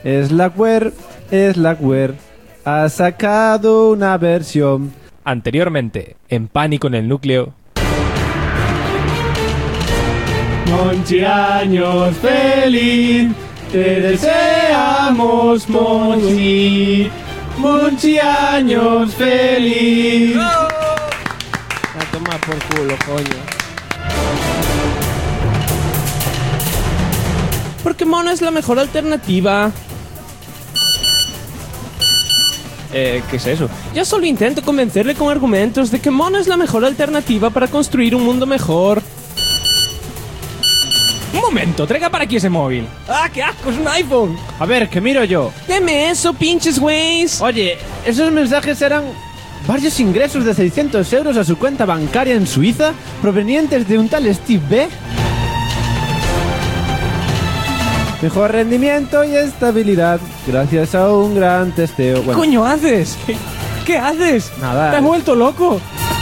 Slackware ha sacado una versión. Anteriormente, en Pánico en el Núcleo. Monchi, años feliz, te deseamos, Monchi. Monchi, años feliz. A tomar por culo, coño. Porque Mono es la mejor alternativa. ¿Qué es eso? Yo solo intento convencerle con argumentos de que Mono es la mejor alternativa para construir un mundo mejor. ¡Un momento! ¡Traiga para aquí ese móvil! ¡Ah, qué asco! ¡Es un iPhone! A ver, que miro yo. ¡Deme eso, pinches güeyes! Oye, esos mensajes eran varios ingresos de 600 euros a su cuenta bancaria en Suiza provenientes de un tal Steve B. Mejor rendimiento y estabilidad gracias a un gran testeo. ¿Qué coño haces? ¿Qué haces? Nada. ¿Te has vuelto loco?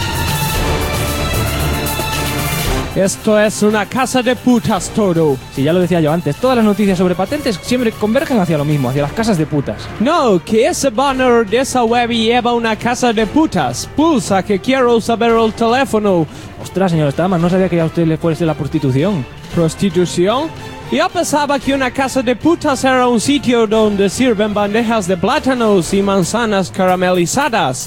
Esto es una casa de putas todo. Si ya lo decía yo antes, todas las noticias sobre patentes siempre convergen hacia lo mismo, hacia las casas de putas. No, que ese banner de esa web lleva una casa de putas. Pulsa que quiero saber el teléfono. Ostras, señor Staman, no sabía que a usted le fuese la prostitución. ¿Prostitución? Yo pensaba que una casa de putas era un sitio donde sirven bandejas de plátanos y manzanas caramelizadas.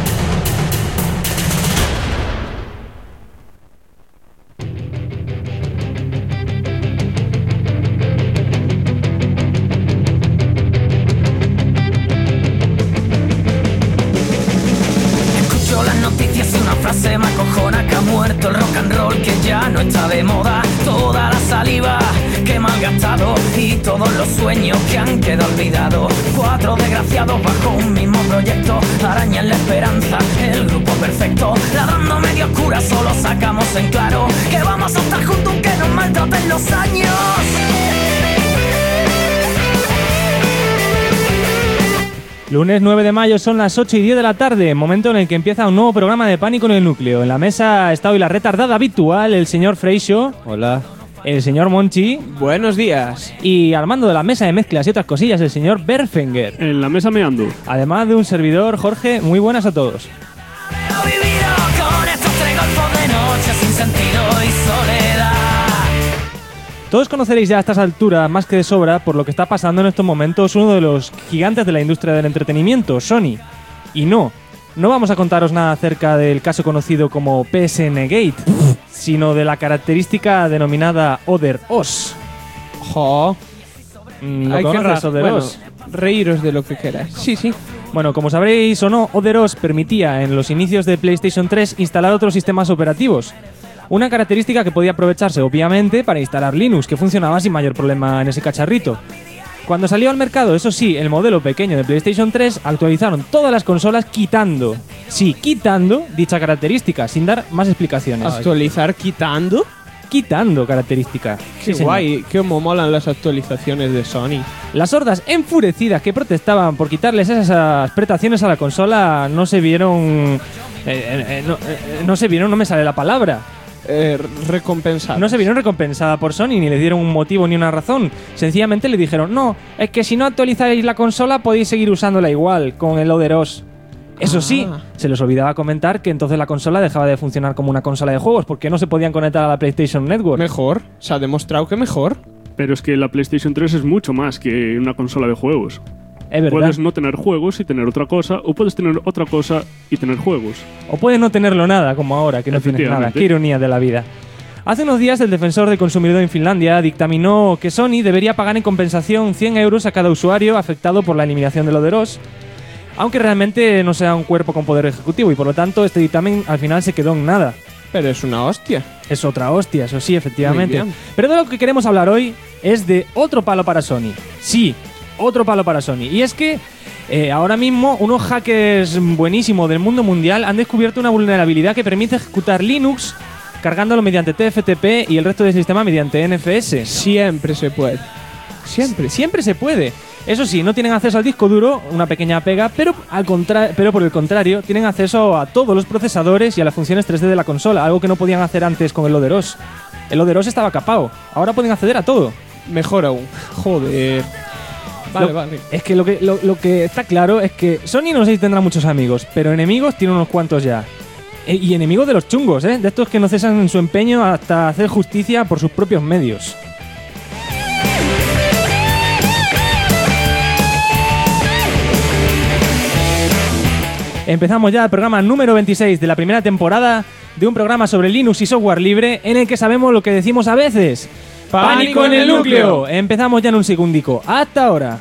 Escucho las noticias y una frase me acojona: que ha muerto el rock and roll, que ya no está de moda. Toda la saliva que me han gastado y todos los sueños que han quedado olvidados. 4 desgraciados bajo un mismo proyecto arañan la esperanza, el grupo perfecto. Ladrando medio oscura solo sacamos en claro que vamos a estar juntos aunque nos maltraten los años. Lunes 9 de mayo, son las 8:10 de la tarde, momento en el que empieza un nuevo programa de Pánico en el Núcleo. En la mesa está hoy la retardada habitual, el señor Freixo. Hola. El señor Monchi. Buenos días. Y al mando de la mesa de mezclas y otras cosillas, el señor Berfenger. En la mesa meando. Además de un servidor, Jorge. Muy buenas a todos. He vivido con estos 3 golpes de noche sin sentido y soledad. Todos conoceréis ya a estas alturas, más que de sobra, por lo que está pasando en estos momentos uno de los gigantes de la industria del entretenimiento, Sony. Y no vamos a contaros nada acerca del caso conocido como PSN Gate, sino de la característica denominada Other OS. Jo. ¿Lo Hay que conoces, Other OS? reíros de lo que queráis. Sí, sí. Bueno, como sabréis o no, Other OS permitía en los inicios de PlayStation 3 instalar otros sistemas operativos. Una característica que podía aprovecharse, obviamente, para instalar Linux, que funcionaba sin mayor problema en ese cacharrito. Cuando salió al mercado, eso sí, el modelo pequeño de PlayStation 3, actualizaron todas las consolas quitando dicha característica, sin dar más explicaciones. ¿Actualizar quitando? Quitando característica. Qué Sí, guay, señor. qué molan las actualizaciones de Sony. Las hordas enfurecidas que protestaban por quitarles esas prestaciones a la consola no se vieron... no me sale la palabra. Recompensadas. No se vieron recompensada por Sony, ni le dieron un motivo ni una razón. Sencillamente le dijeron, no, es que si no actualizáis la consola podéis seguir usándola igual, con el Other OS. Eso sí, se les olvidaba comentar que entonces la consola dejaba de funcionar como una consola de juegos, porque no se podían conectar a la PlayStation Network. Mejor. Se ha demostrado que mejor. Pero es que la PlayStation 3 es mucho más que una consola de juegos. Es verdad. Puedes no tener juegos y tener otra cosa, o puedes tener otra cosa y tener juegos. O puedes no tenerlo nada, como ahora, que no tienes nada. Efectivamente. Qué ironía de la vida. Hace unos días el defensor del consumidor en Finlandia dictaminó que Sony debería pagar en compensación 100 euros a cada usuario afectado por la eliminación del Other OS, aunque realmente no sea un cuerpo con poder ejecutivo, y por lo tanto este dictamen al final se quedó en nada. Pero es una hostia. Es otra hostia, eso sí, efectivamente. Muy bien. Pero de lo que queremos hablar hoy es de otro palo para Sony. Sí, otro palo para Sony. Y es que ahora mismo unos hackers buenísimos del mundo mundial han descubierto una vulnerabilidad que permite ejecutar Linux cargándolo mediante TFTP y el resto del sistema mediante NFS. Siempre se puede. Siempre se puede. Eso sí, no tienen acceso al disco duro, una pequeña pega, pero por el contrario, tienen acceso a todos los procesadores y a las funciones 3D de la consola, algo que no podían hacer antes con el Other OS. El Other OS estaba capado, ahora pueden acceder a todo. Mejor aún. Joder. Vale. Es que lo que está claro es que Sony no sé si tendrá muchos amigos, pero enemigos tiene unos cuantos ya. Y enemigos de los chungos, ¿eh? De estos que no cesan en su empeño hasta hacer justicia por sus propios medios. Empezamos ya el programa número 26 de la primera temporada de un programa sobre Linux y software libre en el que sabemos lo que decimos a veces. ¡Pánico en el núcleo! Empezamos ya en un segundico. ¡Hasta ahora!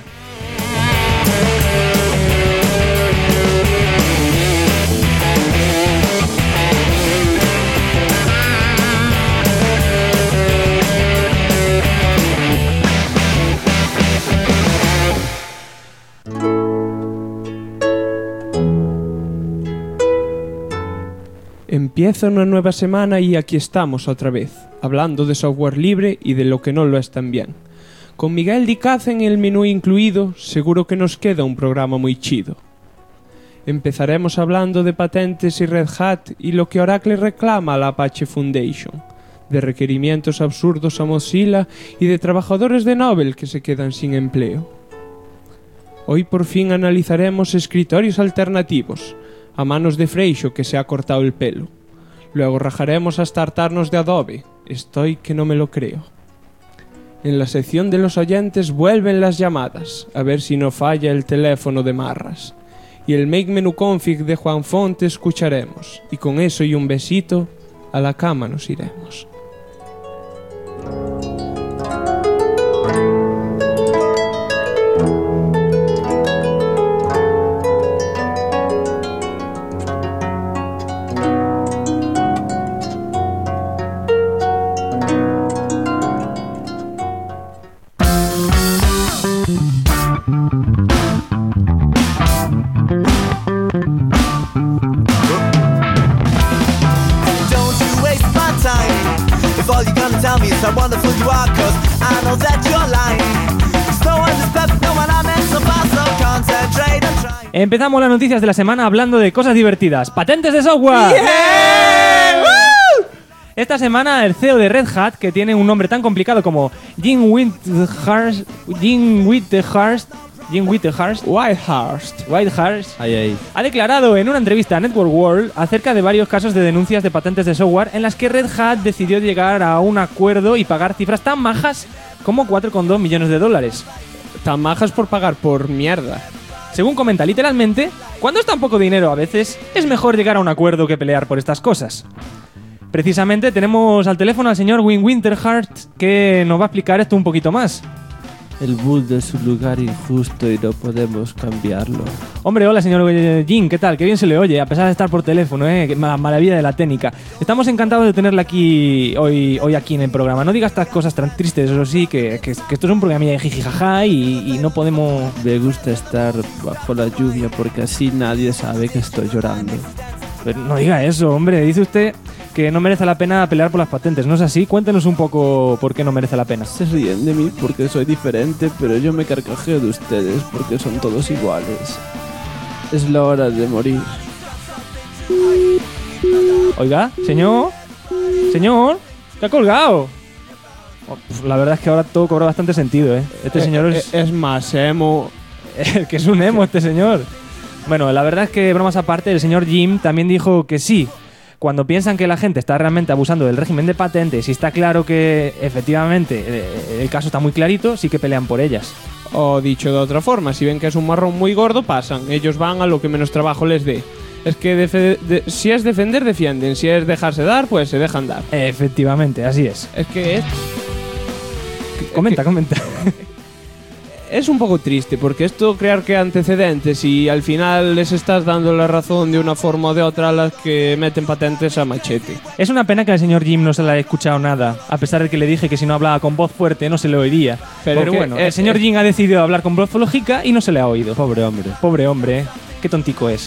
Empieza una nueva semana y aquí estamos otra vez, hablando de software libre y de lo que no lo es también. Con Miguel Dicaz en el menú incluido, seguro que nos queda un programa muy chido. Empezaremos hablando de patentes y Red Hat y lo que Oracle reclama a la Apache Foundation, de requerimientos absurdos a Mozilla y de trabajadores de Novell que se quedan sin empleo. Hoy por fin analizaremos escritorios alternativos, a manos de Freixo que se ha cortado el pelo. Luego rajaremos hasta hartarnos de Adobe. Estoy que no me lo creo. En la sección de los oyentes vuelven las llamadas, a ver si no falla el teléfono de Marras. Y el Make Menu Config de Juan Fonte escucharemos. Y con eso y un besito, a la cama nos iremos. Empezamos las noticias de la semana hablando de cosas divertidas. ¡Patentes de software! ¡Yeah! Esta semana el CEO de Red Hat, que tiene un nombre tan complicado como Jim Whitehurst, ha declarado en una entrevista a Network World acerca de varios casos de denuncias de patentes de software en las que Red Hat decidió llegar a un acuerdo y pagar cifras tan majas como $4,2 millones. Tan majas por pagar por mierda. Según comenta literalmente, cuando es tan poco dinero a veces, es mejor llegar a un acuerdo que pelear por estas cosas. Precisamente tenemos al teléfono al señor Wim Winterhart que nos va a explicar esto un poquito más. El mundo es un lugar injusto y no podemos cambiarlo. Hombre, hola señor Jim, ¿qué tal? Qué bien se le oye, a pesar de estar por teléfono, Qué maravilla de la técnica. Estamos encantados de tenerla aquí hoy aquí en el programa. No diga estas cosas tan tristes, eso sí, que esto es un programa de jijijaja y no podemos... Me gusta estar bajo la lluvia porque así nadie sabe que estoy llorando. Pero no diga eso, hombre. Dice usted que no merece la pena pelear por las patentes, ¿no es así? Cuéntenos un poco por qué no merece la pena. Se ríen de mí porque soy diferente, pero yo me carcajeo de ustedes porque son todos iguales. Es la hora de morir. Oiga, señor, ¿qué ha colgado? Pues la verdad es que ahora todo cobra bastante sentido, Este señor es más emo. Que es un emo este señor. Bueno, la verdad es que, bromas aparte, el señor Jim también dijo que sí. Cuando piensan que la gente está realmente abusando del régimen de patentes y está claro que, efectivamente, el caso está muy clarito, sí que pelean por ellas. O dicho de otra forma, si ven que es un marrón muy gordo, pasan. Ellos van a lo que menos trabajo les dé. Es que si es defender, defienden. Si es dejarse dar, pues se dejan dar. Efectivamente, así es. Es que es... Comenta. Es un poco triste, porque esto crear que antecedentes y al final les estás dando la razón de una forma o de otra a las que meten patentes a machete. Es una pena que al señor Jim no se le haya escuchado nada, a pesar de que le dije que si no hablaba con voz fuerte no se le oiría. Pero bueno, el señor Jim ha decidido hablar con voz lógica y no se le ha oído. Pobre hombre, qué tontico es.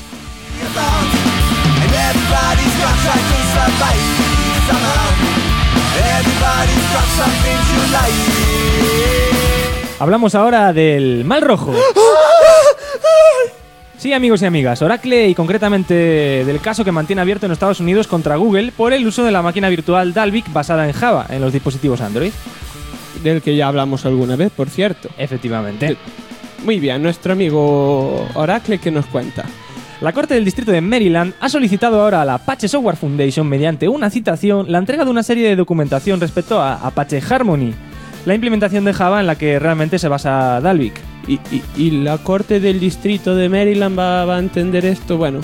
Hablamos ahora del mal rojo. Sí, amigos y amigas, Oracle y concretamente del caso que mantiene abierto en Estados Unidos contra Google por el uso de la máquina virtual Dalvik basada en Java en los dispositivos Android. Del que ya hablamos alguna vez, por cierto. Efectivamente. Muy bien, nuestro amigo Oracle, ¿qué nos cuenta? La Corte del Distrito de Maryland ha solicitado ahora a la Apache Software Foundation, mediante una citación, la entrega de una serie de documentación respecto a Apache Harmony, la implementación de Java en la que realmente se basa Dalvik. ¿Y la Corte del Distrito de Maryland va a entender esto? Bueno,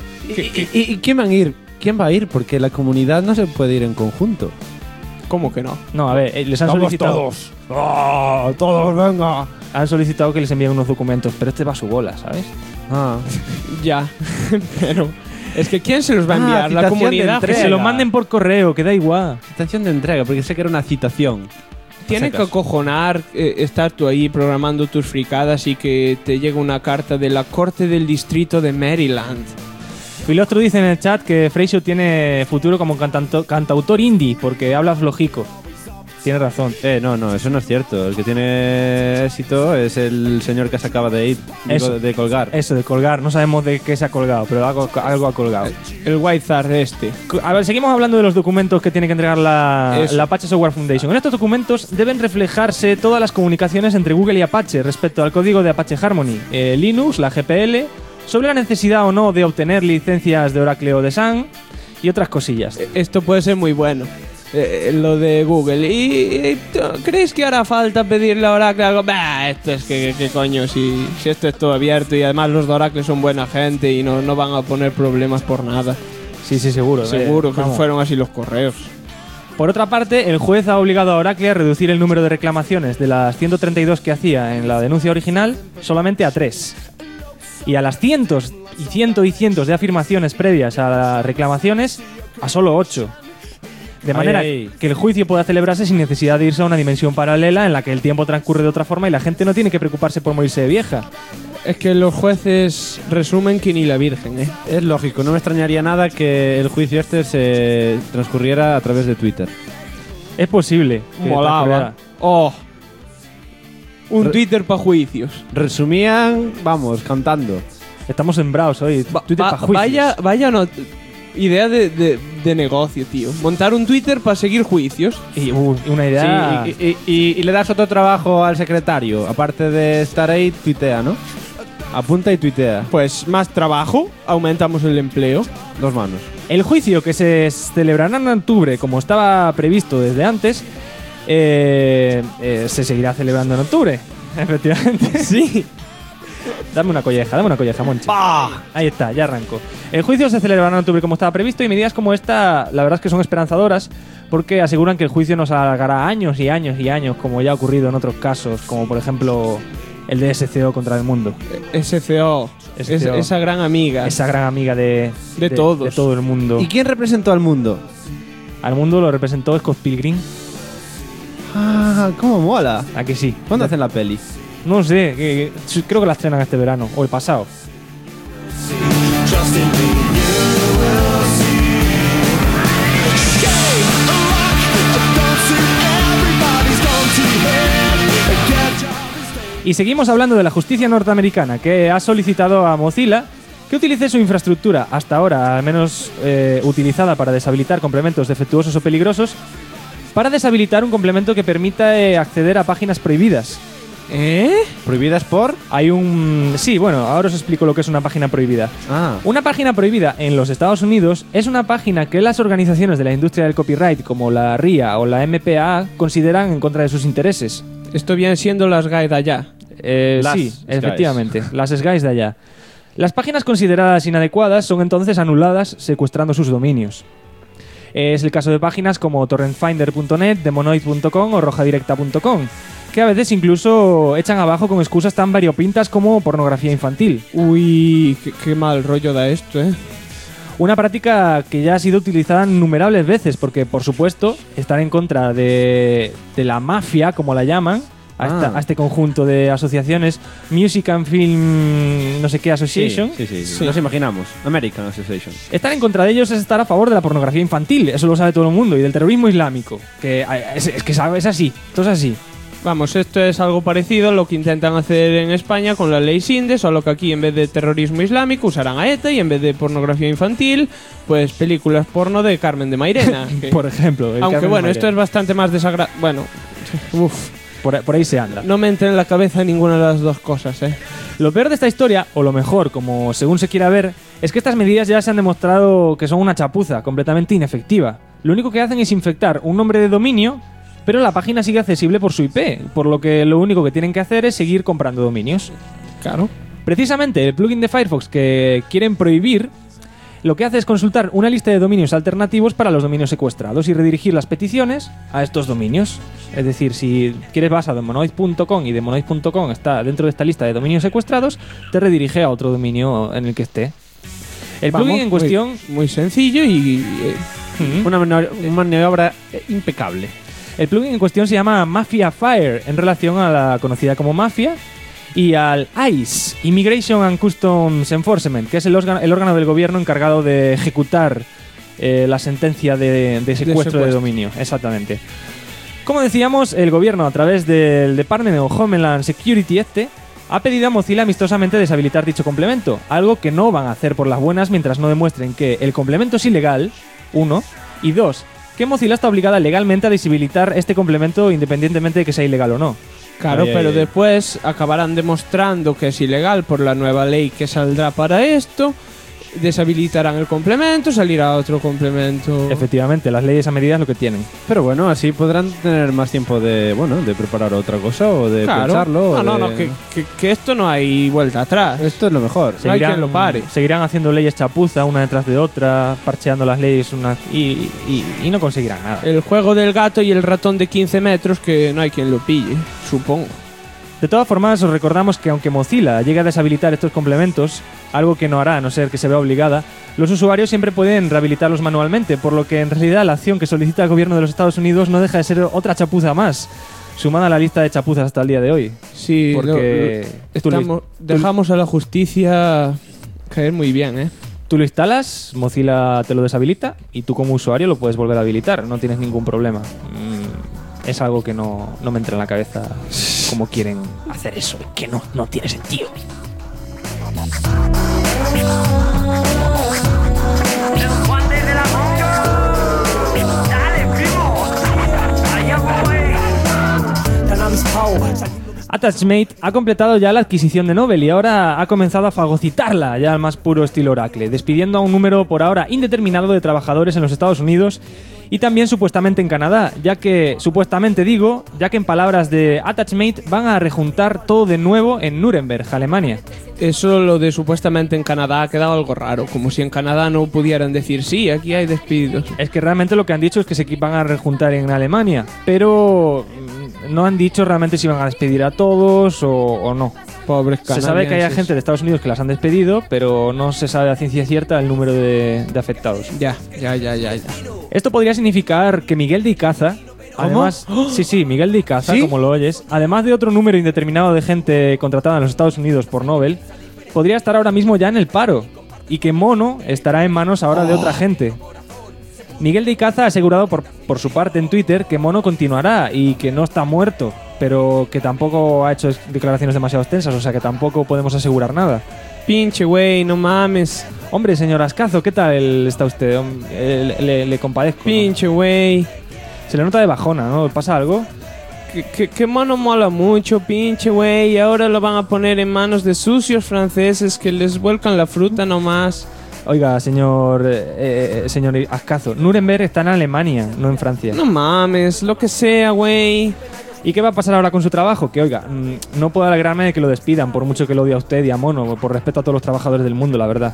¿Y quién van a ir? ¿Quién va a ir? Porque la comunidad no se puede ir en conjunto. ¿cómo que no? No, a ver, les han solicitado... todos! ¡Oh, todos, venga! Han solicitado que les envíen unos documentos, pero este va a su bola, ¿sabes? Ah. Ya, pero... Es que ¿quién se los va a enviar? La citación de comunidad. Que entrega. se lo manden por correo, que da igual. Citación de entrega, porque sé que era una citación. Tiene que acojonar estar tú ahí programando tus fricadas y que te llega una carta de la Corte del Distrito de Maryland. Filostro dice en el chat que Freixo tiene futuro como cantautor indie, porque habla flojico. Tiene razón. No, eso no es cierto. El que tiene éxito es el señor que se acaba de ir, Eso. de colgar. Eso, de colgar. No sabemos de qué se ha colgado, pero algo ha colgado. El Whitezar este. A ver, seguimos hablando de los documentos que tiene que entregar la Apache Software Foundation. En estos documentos deben reflejarse todas las comunicaciones entre Google y Apache respecto al código de Apache Harmony, Linux, la GPL, sobre la necesidad o no de obtener licencias de Oracle o de Sun y otras cosillas. Esto puede ser muy bueno. Lo de Google. ¿Y creéis que hará falta pedirle a Oracle algo? Bah, esto es que coño, si esto es todo abierto y además los de Oracle son buena gente y no van a poner problemas por nada. Sí, seguro. Seguro que vamos. fueron así los correos. Por otra parte, el juez ha obligado a Oracle a reducir el número de reclamaciones de las 132 que hacía en la denuncia original solamente a 3. Y a las cientos y cientos de afirmaciones previas a las reclamaciones a solo 8. De manera que el juicio pueda celebrarse sin necesidad de irse a una dimensión paralela en la que el tiempo transcurre de otra forma y la gente no tiene que preocuparse por morirse de vieja. Es que los jueces resumen que ni la Virgen, ¿eh? Es lógico, no me extrañaría nada que el juicio este se transcurriera a través de Twitter. Es posible. que Molaba. transcurriera. Oh. Un Twitter para juicios. Resumían, vamos, cantando. Estamos sembrados hoy. Twitter pa' juicios. Vaya idea de negocio, tío. Montar un Twitter para seguir juicios. Y una idea... Sí, y le das otro trabajo al secretario. Aparte de estar ahí, tuitea, ¿no? Apunta y tuitea. Pues más trabajo, aumentamos el empleo. 2 manos. El juicio, que se celebrará en octubre, como estaba previsto desde antes, se seguirá celebrando en octubre. Efectivamente. Sí. Dame una colleja, Monchi. Ahí está, ya arranco. El juicio se celebrará en octubre como estaba previsto y medidas como esta, la verdad es que son esperanzadoras porque aseguran que el juicio nos alargará años y años y años, como ya ha ocurrido en otros casos, como por ejemplo el de SCO contra el mundo. SCO. Esa gran amiga. Esa gran amiga de todos. De todo el mundo. ¿Y quién representó al mundo? Al mundo lo representó Scott Pilgrim. Ah, cómo mola. ¿A que sí? ¿Cuándo hacen la peli? No sé, creo que la estrenan este verano o el pasado. Y seguimos hablando de la justicia norteamericana, que ha solicitado a Mozilla que utilice su infraestructura, hasta ahora al menos utilizada para deshabilitar complementos defectuosos o peligrosos, para deshabilitar un complemento que permita acceder a páginas prohibidas. ¿Prohibidas por? Hay un... Sí, bueno, ahora os explico lo que es una página prohibida. Ah. Una página prohibida en los Estados Unidos es una página que las organizaciones de la industria del copyright, como la RIA o la MPAA, consideran en contra de sus intereses. Esto viene siendo las GAE de allá. Sí, efectivamente, las SGAIs de allá. Las páginas consideradas inadecuadas son entonces anuladas secuestrando sus dominios. Es el caso de páginas como torrentfinder.net, demonoid.com o rojadirecta.com, que a veces incluso echan abajo con excusas tan variopintas como pornografía infantil. Uy, qué mal rollo da esto, ¿eh? Una práctica que ya ha sido utilizada innumerables veces, porque por supuesto están en contra de la mafia, como la llaman, a este conjunto de asociaciones, Music and Film no sé qué Association. Sí. Nos imaginamos. American Association. Estar en contra de ellos es estar a favor de la pornografía infantil, eso lo sabe todo el mundo, y del terrorismo islámico, que es así, todo es así. Vamos, esto es algo parecido a lo que intentan hacer en España con la ley Sinde, solo que aquí en vez de terrorismo islámico usarán a ETA y en vez de pornografía infantil, pues películas porno de Carmen de Mairena. Por ejemplo. Aunque bueno, esto es bastante más desagradable. Bueno, por ahí se anda. No me entra en la cabeza ninguna de las dos cosas, ¿eh? Lo peor de esta historia, o lo mejor, como según se quiera ver, es que estas medidas ya se han demostrado que son una chapuza, completamente inefectiva. Lo único que hacen es infectar un nombre de dominio, pero la página sigue accesible por su IP, por lo que lo único que tienen que hacer es seguir comprando dominios. Claro. Precisamente, el plugin de Firefox que quieren prohibir, lo que hace es consultar una lista de dominios alternativos para los dominios secuestrados y redirigir las peticiones a estos dominios. Es decir, si quieres basado en monoid.com y de monoid.com está dentro de esta lista de dominios secuestrados, te redirige a otro dominio en el que esté. El plugin en cuestión... Muy sencillo y... Una maniobra impecable. El plugin en cuestión se llama Mafia Fire, en relación a la conocida como Mafia, y al ICE, Immigration and Customs Enforcement, que es el órgano del gobierno encargado de ejecutar la sentencia de secuestro de dominio. Exactamente. Como decíamos, el gobierno, a través del Department of Homeland Security ha pedido a Mozilla amistosamente deshabilitar dicho complemento, algo que no van a hacer por las buenas mientras no demuestren que el complemento es ilegal, 1, y 2, que Mozilla está obligada legalmente a deshabilitar este complemento independientemente de que sea ilegal o no. Claro, pero después acabarán demostrando que es ilegal por la nueva ley que saldrá para esto, deshabilitarán el complemento, salirá otro complemento. Efectivamente, las leyes a medida es lo que tienen. Pero bueno, así podrán tener más tiempo de preparar otra cosa o de pensarlo. No, que esto no hay vuelta atrás. Esto es lo mejor. No hay quien lo pare. Seguirán haciendo leyes chapuza una detrás de otra, parcheando las leyes y no conseguirán nada. El juego del gato y el ratón de 15 metros que no hay quien lo pille, supongo. De todas formas, os recordamos que aunque Mozilla llegue a deshabilitar estos complementos, algo que no hará a no ser que se vea obligada, los usuarios siempre pueden rehabilitarlos manualmente, por lo que en realidad la acción que solicita el gobierno de los Estados Unidos no deja de ser otra chapuza más, sumada a la lista de chapuzas hasta el día de hoy. Sí, porque dejamos a la justicia caer muy bien, ¿eh? Tú lo instalas, Mozilla te lo deshabilita y tú como usuario lo puedes volver a habilitar, no tienes ningún problema. Es algo que no me entra en la cabeza cómo quieren hacer eso, que no tiene sentido. Attachmate ha completado ya la adquisición de Novell y ahora ha comenzado a fagocitarla ya al más puro estilo Oracle, despidiendo a un número por ahora indeterminado de trabajadores en los Estados Unidos y también supuestamente en Canadá, ya que en palabras de Attachmate van a rejuntar todo de nuevo en Nuremberg, Alemania. Eso, lo de supuestamente en Canadá, ha quedado algo raro, como si en Canadá no pudieran decir sí, aquí hay despidos. Es que realmente lo que han dicho es que se van a rejuntar en Alemania, pero no han dicho realmente si van a despedir a todos o no. Pobres canadienses. Se sabe que hay gente de Estados Unidos que las han despedido, pero no se sabe a ciencia cierta el número de afectados. Ya. Esto podría significar que Miguel de Icaza, además, sí, Miguel de Icaza, ¿Sí? como lo oyes, además de otro número indeterminado de gente contratada en los Estados Unidos por Novell, podría estar ahora mismo ya en el paro y que Mono estará en manos ahora de otra gente. Miguel de Icaza ha asegurado por su parte en Twitter que Mono continuará y que no está muerto, pero que tampoco ha hecho declaraciones demasiado extensas, o sea que tampoco podemos asegurar nada. Pinche güey, no mames. Hombre, señor Ascazo, ¿qué tal está usted? Le compadezco. Pinche güey. Se le nota de bajona, ¿no? ¿Pasa algo? Que Mono mola mucho, pinche güey. Y ahora lo van a poner en manos de sucios franceses que les vuelcan la fruta nomás. Oiga, señor Ascazo, Nuremberg está en Alemania, no en Francia. No mames, lo que sea, güey. ¿Y qué va a pasar ahora con su trabajo? Que, oiga, no puedo alegrarme de que lo despidan, por mucho que lo odie a usted y a Mono, por respeto a todos los trabajadores del mundo, la verdad.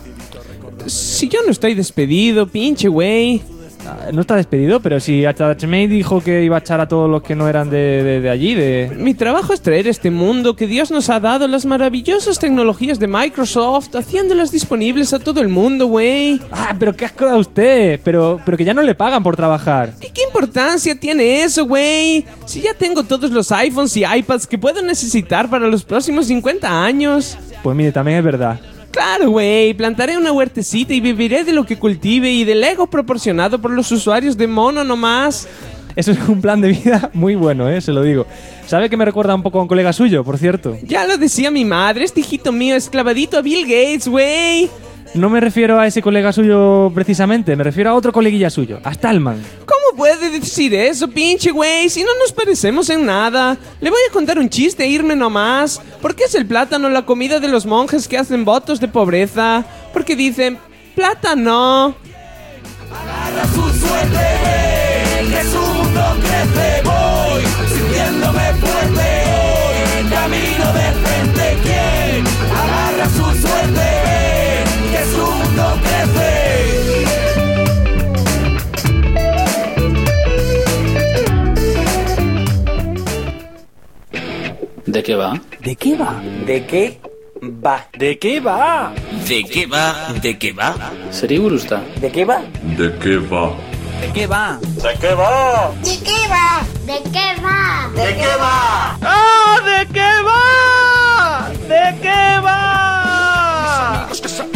Si yo no estoy despedido, pinche güey. No está despedido, pero si Attachmate dijo que iba a echar a todos los que no eran de allí, Mi trabajo es traer este mundo que Dios nos ha dado las maravillosas tecnologías de Microsoft, haciéndolas disponibles a todo el mundo, güey. Pero qué asco da usted, pero que ya no le pagan por trabajar. ¿Y qué importancia tiene eso, güey? Si ya tengo todos los iPhones y iPads que puedo necesitar para los próximos 50 años. Pues mire, también es verdad. Claro, güey, plantaré una huertecita y viviré de lo que cultive y del ego proporcionado por los usuarios de Mono nomás. Eso es un plan de vida muy bueno, se lo digo. ¿Sabe que me recuerda un poco a un colega suyo, por cierto? Ya lo decía mi madre, este hijito mío es clavadito a Bill Gates, güey. No me refiero a ese colega suyo precisamente, me refiero a otro coleguilla suyo, a Stallman. ¿Cómo puede puede decir eso, pinche güey? Si no nos parecemos en nada. Le voy a contar un chiste e irme nomás. ¿Por qué es el plátano la comida de los monjes que hacen votos de pobreza? Porque dicen, plátano. Agarra su suerte, que su mundo crece. Voy sintiéndome fuerte hoy, camino de frente. ¿Quién? Agarra su suerte, que su mundo crece. ¿De qué va? ¿De qué va? ¿De qué va? ¿De qué va? ¿De qué va? ¿De qué va? Sería gurusta. ¿De qué va? ¿De qué va? ¿De qué va? ¿De qué va? ¿De qué va? ¿De qué va? ¿De qué va? ¡Ah! ¿De qué va? ¿De qué va?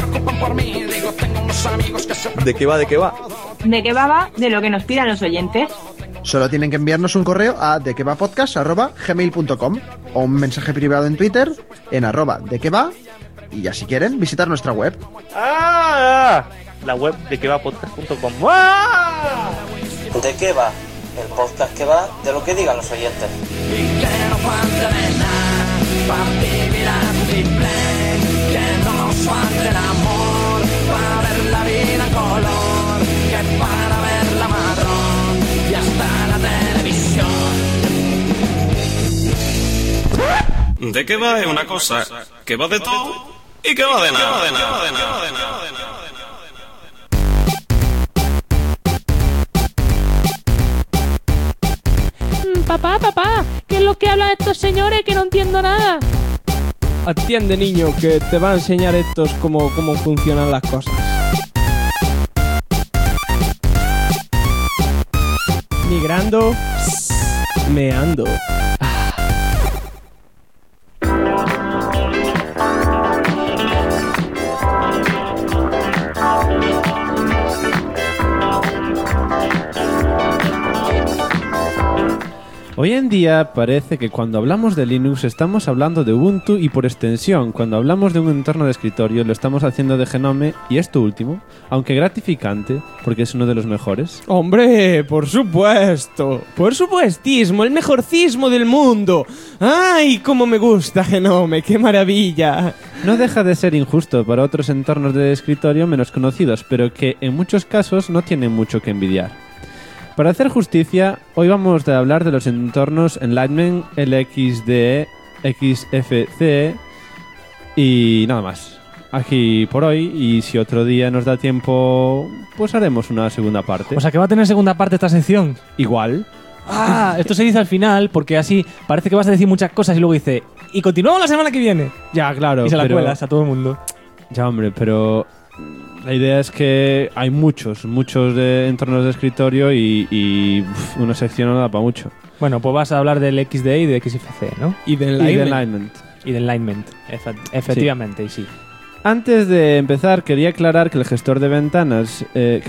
¿De qué va? ¿De qué va? ¿De qué va? De lo que nos pidan los oyentes. Solo tienen que enviarnos un correo a dequevapodcast@gmail.com o un mensaje privado en Twitter en @dequeva y ya si quieren visitar nuestra web. ¡Ah! La web de quevapodcast.com. ¡Ah! ¿De qué va? El podcast que va de lo que digan los oyentes. ¿De qué va? Es una cosa que va de todo y que va de nada. Papá, ¿qué es lo que hablan estos señores que no entiendo nada? Atiende, niño, que te va a enseñar estos cómo funcionan las cosas. Migrando, meando. Hoy en día parece que cuando hablamos de Linux estamos hablando de Ubuntu y por extensión, cuando hablamos de un entorno de escritorio lo estamos haciendo de Genome y esto último, aunque gratificante, porque es uno de los mejores. ¡Hombre, por supuesto! ¡Por supuestísimo! ¡El mejorcismo del mundo! ¡Ay, cómo me gusta Genome! ¡Qué maravilla! No deja de ser injusto para otros entornos de escritorio menos conocidos, pero que en muchos casos no tienen mucho que envidiar. Para hacer justicia, hoy vamos a hablar de los entornos Enlightenment, LXDE, XFCE y nada más. Aquí por hoy, y si otro día nos da tiempo, pues haremos una segunda parte. O sea, que va a tener segunda parte esta sección. Igual. Ah, esto se dice al final porque así parece que vas a decir muchas cosas y luego dice y continuamos la semana que viene. Ya, claro. Y se la cuelas a todo el mundo. Ya, hombre, pero la idea es que hay muchos de entornos de escritorio y una sección no da para mucho. Bueno, pues vas a hablar del XDE y de XFCE, ¿no? Y de Enlightenment. Y de Enlightenment, efectivamente, sí. Antes de empezar, quería aclarar que el gestor de ventanas,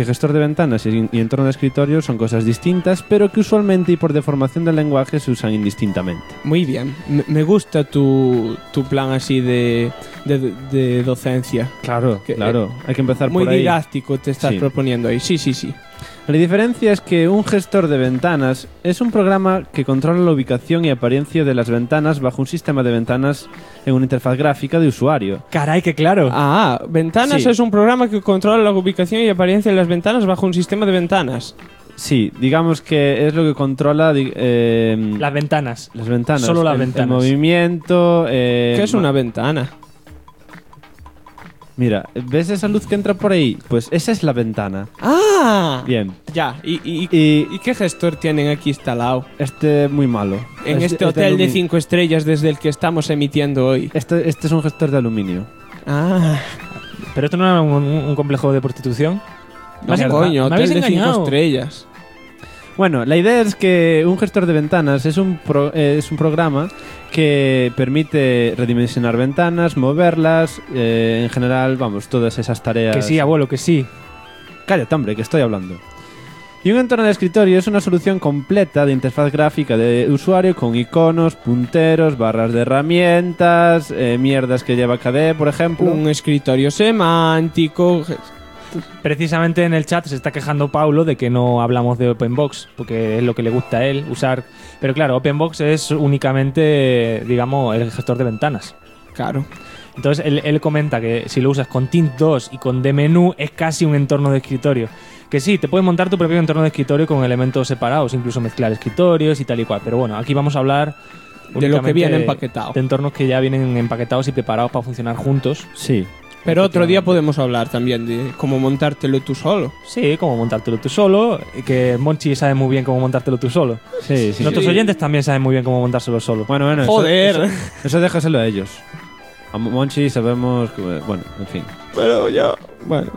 y entorno de escritorio son cosas distintas, pero que usualmente y por deformación del lenguaje se usan indistintamente. Muy bien, me gusta tu plan así de docencia. Claro, hay que empezar por ahí. Muy didáctico te estás proponiendo ahí, sí. La diferencia es que un gestor de ventanas es un programa que controla la ubicación y apariencia de las ventanas bajo un sistema de ventanas en una interfaz gráfica de usuario. ¡Caray, qué claro! Ah, ventanas es un programa que controla la ubicación y apariencia de las ventanas bajo un sistema de ventanas. Sí, digamos que es lo que controla las ventanas. Las ventanas. Solo las ventanas. El movimiento. ¿Qué es una ventana? Mira, ¿ves esa luz que entra por ahí? Pues esa es la ventana. ¡Ah! Bien. Ya, ¿y qué gestor tienen aquí instalado? Muy malo. En este hotel de 5 estrellas desde el que estamos emitiendo hoy. Este es un gestor de aluminio. Ah. ¿Pero esto no era un complejo de prostitución? No, coño, hotel de 5 estrellas. Bueno, la idea es que un gestor de ventanas es un programa que permite redimensionar ventanas, moverlas, en general, vamos, todas esas tareas. Que sí, abuelo, que sí. Cállate, hombre, que estoy hablando. Y un entorno de escritorio es una solución completa de interfaz gráfica de usuario con iconos, punteros, barras de herramientas, mierdas que lleva KDE, por ejemplo. Un escritorio semántico. Precisamente en el chat se está quejando Paulo de que no hablamos de OpenBox, porque es lo que le gusta a él usar. Pero claro, OpenBox es únicamente, digamos, el gestor de ventanas. Claro. Entonces él comenta que si lo usas con Tint 2 y con dmenú es casi un entorno de escritorio. Que sí, te puedes montar tu propio entorno de escritorio con elementos separados, incluso mezclar escritorios y tal y cual. Pero bueno, aquí vamos a hablar de lo que viene empaquetado. De entornos que ya vienen empaquetados y preparados para funcionar juntos. Sí. Pero otro día podemos hablar también de cómo montártelo tú solo. Sí, cómo montártelo tú solo. Que Monchi sabe muy bien cómo montártelo tú solo. Sí, sí. Nuestros oyentes también saben muy bien cómo montárselo solo. Bueno, joder. Eso déjaselo a ellos. A Monchi sabemos que... Bueno, en fin. Pero ya... Bueno.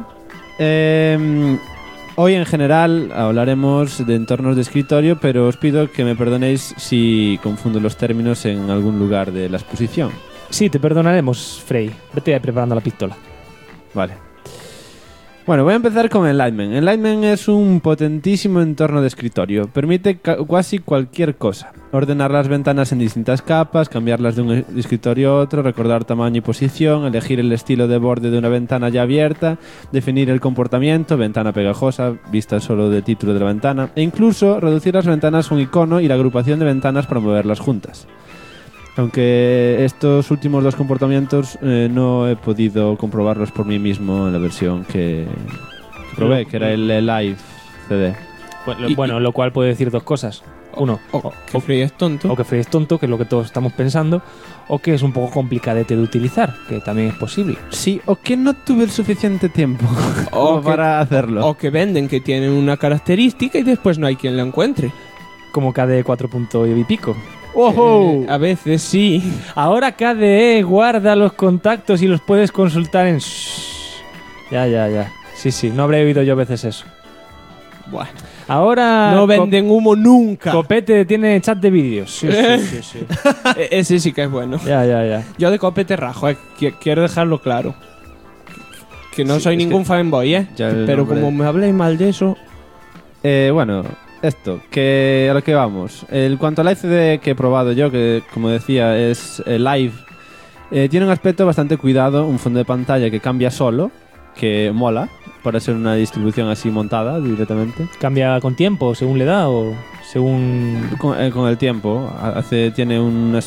Hoy en general hablaremos de entornos de escritorio, pero os pido que me perdonéis si confundo los términos en algún lugar de la exposición. Sí, te perdonaremos, Frey. Vete preparando la pistola. Vale. Bueno, voy a empezar con Enlightenment. Enlightenment es un potentísimo entorno de escritorio. Permite casi cualquier cosa. Ordenar las ventanas en distintas capas, cambiarlas de un escritorio a otro, recordar tamaño y posición, elegir el estilo de borde de una ventana ya abierta, definir el comportamiento, ventana pegajosa, vista solo de título de la ventana, e incluso reducir las ventanas a un icono y la agrupación de ventanas para moverlas juntas. Aunque estos últimos dos comportamientos no he podido comprobarlos por mí mismo en la versión que probé, que era el Live CD. Bueno, lo cual puede decir dos cosas. Uno, que Frey es tonto. O que Frey es tonto, que es lo que todos estamos pensando. O que es un poco complicadete de utilizar, que también es posible. Sí, o que no tuve el suficiente tiempo para hacerlo. O que venden que tienen una característica y después no hay quien la encuentre. Como KDE 4. y pico. ¡Ojo! A veces sí. Ahora KDE guarda los contactos y los puedes consultar en... Ya. Sí, no habré oído yo a veces eso. Bueno. Ahora... No venden humo nunca. Copete tiene chat de vídeos. Sí. Ese sí que es bueno. Ya. Yo de Copete rajo, quiero dejarlo claro. Que no soy ningún fanboy, pero como me habléis mal de eso... Bueno... Esto, que a lo que vamos. En cuanto al Live CD que he probado yo, que como decía es Live, tiene un aspecto bastante cuidado, un fondo de pantalla que cambia solo, que mola, para ser una distribución así montada directamente. ¿Cambia con tiempo, según le da o según...? Con el tiempo. Tiene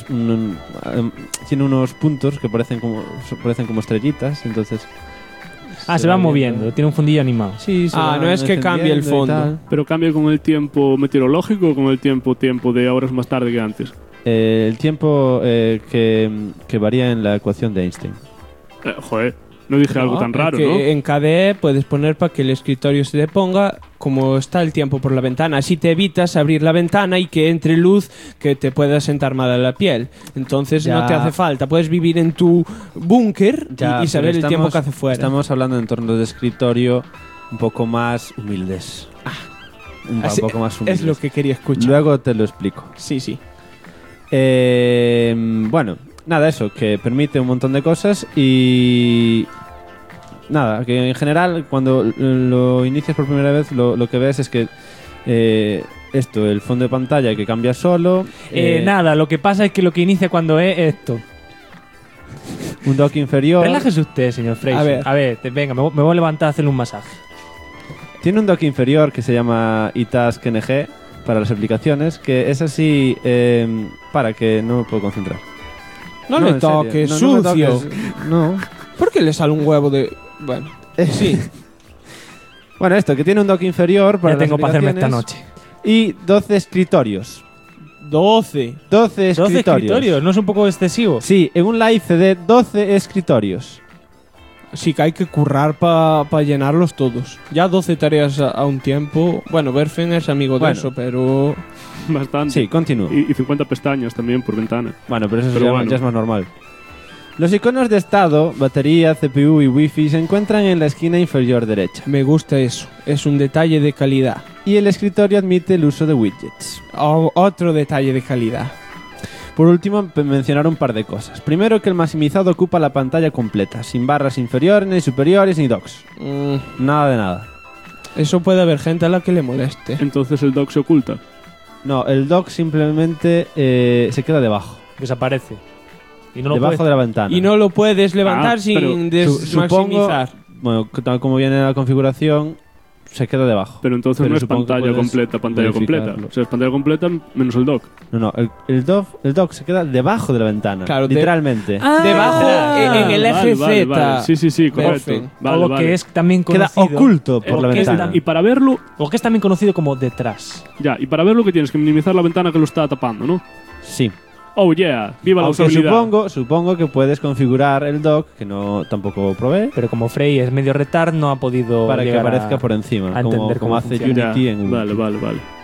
unos puntos que parecen como estrellitas, entonces... se va moviendo, tiene un fundillo animado. Sí, no es que cambie el fondo. Pero cambia con el tiempo meteorológico o con el tiempo de horas más tarde que antes. El tiempo que varía en la ecuación de Einstein. Joder, no dije algo tan raro, ¿no? En KDE puedes poner para que el escritorio se deponga como está el tiempo por la ventana. Así te evitas abrir la ventana y que entre luz que te pueda sentar mal a la piel. Entonces no te hace falta. Puedes vivir en tu búnker y saber el tiempo que hace fuera. Estamos hablando de entornos de escritorio un poco más humildes. Un poco más humildes. Es lo que quería escuchar. Luego te lo explico. Sí. Bueno, nada, eso, que permite un montón de cosas y... Nada, que en general cuando lo inicias por primera vez lo que ves es que el fondo de pantalla que cambia solo... Nada, lo que pasa es que lo que inicia cuando es esto. Un dock inferior... Relájese usted, señor Fraser. A ver, venga, me voy a levantar a hacerle un masaje. Tiene un dock inferior que se llama iTask NG para las aplicaciones, que es así para que no me puedo concentrar. No le toques, sucio. No. ¿Por qué le sale un huevo de...? Bueno, sí. Bueno, esto, que tiene un dock inferior para ya tengo para hacerme esta noche. Y 12 escritorios. 12 escritorios, ¿no es un poco excesivo? Sí, en un Live CD 12 escritorios. Sí que hay que currar para llenarlos todos. Ya 12 tareas a un tiempo. Bueno, Berfen es amigo de eso, pero... Bastante. Sí, continúo. Y 50 pestañas también por ventana. Bueno, pero eso ya es más normal. Los iconos de estado, batería, CPU y Wi-Fi se encuentran en la esquina inferior derecha. Me gusta eso, es un detalle de calidad. Y el escritorio admite el uso de widgets. Otro detalle de calidad. Por último, mencionar un par de cosas. Primero, que el maximizado ocupa la pantalla completa, sin barras inferiores, ni superiores, ni docks. Nada de nada. Eso puede haber gente a la que le moleste. Entonces el dock se oculta. No, el dock simplemente se queda debajo. Desaparece. Y no debajo de la ventana. Y no lo puedes levantar sin desmaximizar. bueno, tal como viene la configuración, se queda debajo. Pero entonces no es pantalla completa. O sea, es pantalla completa menos el dock. No, el dock se queda debajo de la ventana. Claro, literalmente. Debajo en el eje Z. Vale. Sí, correcto. Algo que es también queda conocido. oculto por la ventana. Y para verlo... O que es también conocido como detrás. Ya, y para verlo que tienes que minimizar la ventana que lo está tapando, ¿no? Sí. Oh yeah, viva la Aunque usabilidad. supongo que puedes configurar el dock, que no tampoco probé, pero como Frey es medio retard, no ha podido para que aparezca por encima, a entender como hace Unity en Ubuntu. Vale.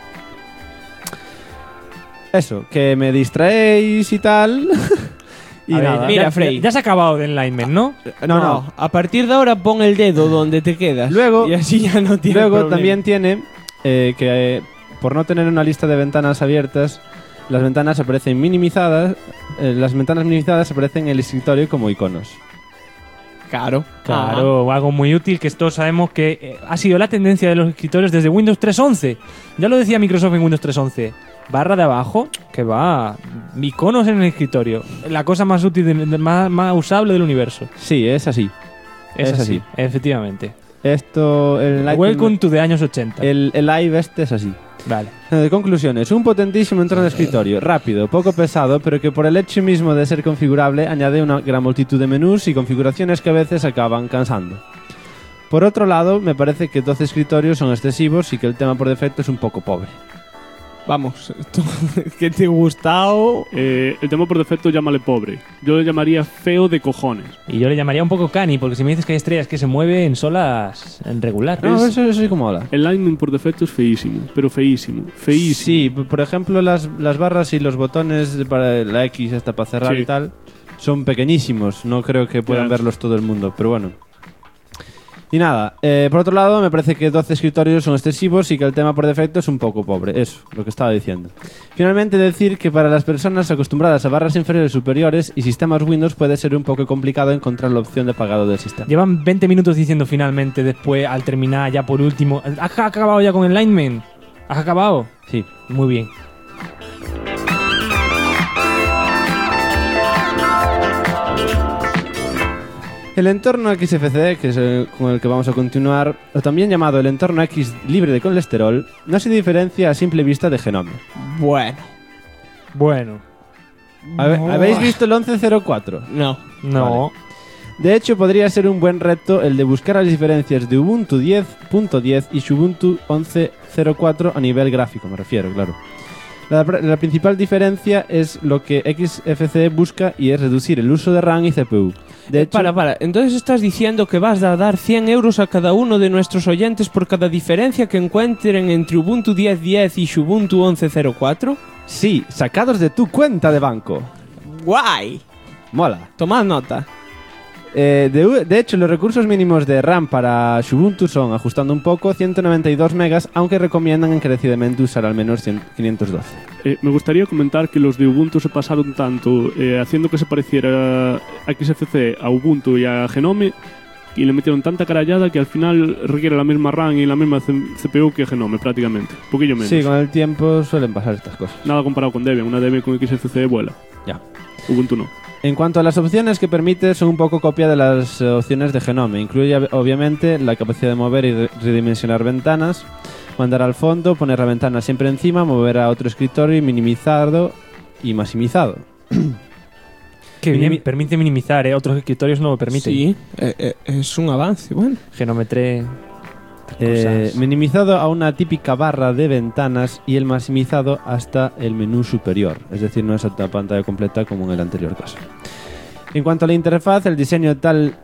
Eso, que me distraéis y tal. Y nada. Mira, Frey, ya has acabado de Enlightenment, ¿no? No. A partir de ahora pon el dedo donde te quedas. Luego, y así ya no tiene luego problema. también tiene que por no tener una lista de ventanas abiertas, las ventanas aparecen minimizadas. Las ventanas minimizadas aparecen en el escritorio como iconos. Claro, algo muy útil que todos sabemos que ha sido la tendencia de los escritorios desde Windows 3.11. Ya lo decía Microsoft en Windows 3.11. Barra de abajo, que va, iconos en el escritorio. La cosa más útil, más usable del universo. Sí, es así. Es así, efectivamente. Esto, Welcome to the años 80. El live es así. Vale. De conclusiones, un potentísimo entorno de escritorio, rápido, poco pesado, pero que por el hecho mismo de ser configurable añade una gran multitud de menús y configuraciones que a veces acaban cansando. Por otro lado, me parece que 12 escritorios son excesivos y que el tema por defecto es un poco pobre. Vamos, ¿qué te ha gustado? El tema por defecto llámale pobre. Yo le llamaría feo de cojones. Y yo le llamaría un poco cani, porque si me dices que hay estrellas que se mueven solas en regular. No, eso sí como habla. El Lightning por defecto es feísimo, pero feísimo. Sí, por ejemplo, las barras y los botones para la X esta para cerrar y tal son pequeñísimos. No creo que puedan verlos todo el mundo, pero bueno. Y nada, por otro lado, me parece que 12 escritorios son excesivos y que el tema por defecto es un poco pobre. Eso, lo que estaba diciendo. Finalmente, decir que para las personas acostumbradas a barras inferiores y superiores y sistemas Windows puede ser un poco complicado encontrar la opción de pagado del sistema. Llevan 20 minutos diciendo finalmente, después, al terminar, ya por último. ¿Has acabado ya con Enlightenment? ¿Has acabado? Sí. Muy bien. El entorno XFCE, que es con el que vamos a continuar, o también llamado el entorno X libre de colesterol, no se diferencia a simple vista de Genome. Bueno. ¿Habéis visto el 1104? No. Vale. De hecho, podría ser un buen reto el de buscar las diferencias de Ubuntu 10.10 y Ubuntu 11.04 a nivel gráfico, me refiero, claro. La principal diferencia es lo que XFCE busca y es reducir el uso de RAM y CPU. De hecho, para. Entonces estás diciendo que vas a dar 100 euros a cada uno de nuestros oyentes por cada diferencia que encuentren entre Ubuntu 10.10 y Ubuntu 11.04? Sí, sacados de tu cuenta de banco. ¡Guay! Mola. Tomad nota. De hecho, los recursos mínimos de RAM para Ubuntu son, ajustando un poco, 192 megas, aunque recomiendan encarecidamente usar al menos 512. Me gustaría comentar que los de Ubuntu se pasaron tanto haciendo que se pareciera XFCE a Ubuntu y a Genome, y le metieron tanta carallada que al final requiere la misma RAM y la misma CPU que Genome, prácticamente. Un poquillo menos. Sí, con el tiempo suelen pasar estas cosas. Nada comparado con Debian. Una Debian con XFCE vuela. Ya. Ubuntu no. En cuanto a las opciones que permite, son un poco copia de las opciones de Genome. Incluye obviamente la capacidad de mover y redimensionar ventanas, mandar al fondo, poner la ventana siempre encima, mover a otro escritorio y minimizado y maximizado. Qué bien, permite minimizar, otros escritorios no lo permiten. Sí, es un avance, bueno. Genome 3... minimizado a una típica barra de ventanas y el maximizado hasta el menú superior, es decir, no es otra pantalla completa como en el anterior caso. En cuanto a la interfaz, el diseño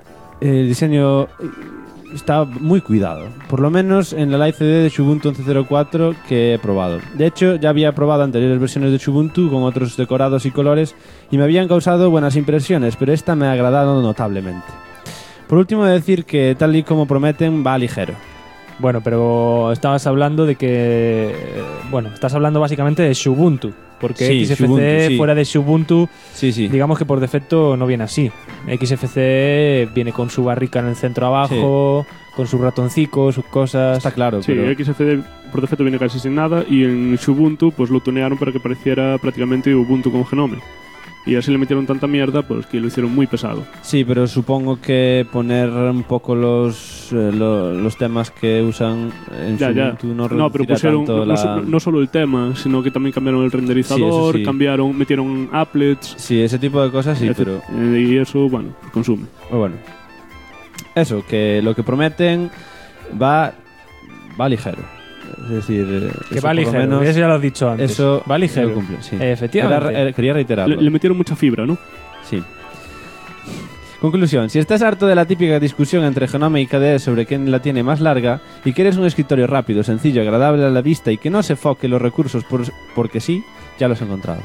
está muy cuidado, por lo menos en la Live CD de Ubuntu 11.04 que he probado. De hecho, ya había probado anteriores versiones de Ubuntu con otros decorados y colores y me habían causado buenas impresiones, pero esta me ha agradado notablemente. Por último, decir que tal y como prometen, va ligero. Bueno, pero estabas hablando de que... Bueno, estás hablando básicamente de Ubuntu, porque sí, XFCE Ubuntu, sí. Fuera de Ubuntu, sí. digamos que por defecto no viene así. XFCE viene con su barrica en el centro abajo, con su ratoncico, sus cosas... Está claro, sí, pero... XFCE por defecto viene casi sin nada y en Ubuntu pues lo tunearon para que pareciera prácticamente Ubuntu con Genome. Y así le metieron tanta mierda, pues que lo hicieron muy pesado. Sí, pero supongo que poner un poco los temas que usan en Ubuntu no pero reducirá pusieron tanto no solo el tema, sino que también cambiaron el renderizador, Sí, eso sí. metieron applets. Sí, ese tipo de cosas sí, pero... Y eso, bueno, consume. Bueno, eso, que lo que prometen va ligero. Es decir, Que eso va por lo ligero, menos- eso ya lo has dicho antes. Eso va ligero. lo cumple, sí. Efectivamente. Quería reiterarlo. Le metieron mucha fibra, ¿no? Sí. Conclusión, si estás harto de la típica discusión entre Genome y KDE sobre quién la tiene más larga y quieres un escritorio rápido, sencillo, agradable a la vista y que no se foque los recursos porque sí, ya los he encontrado.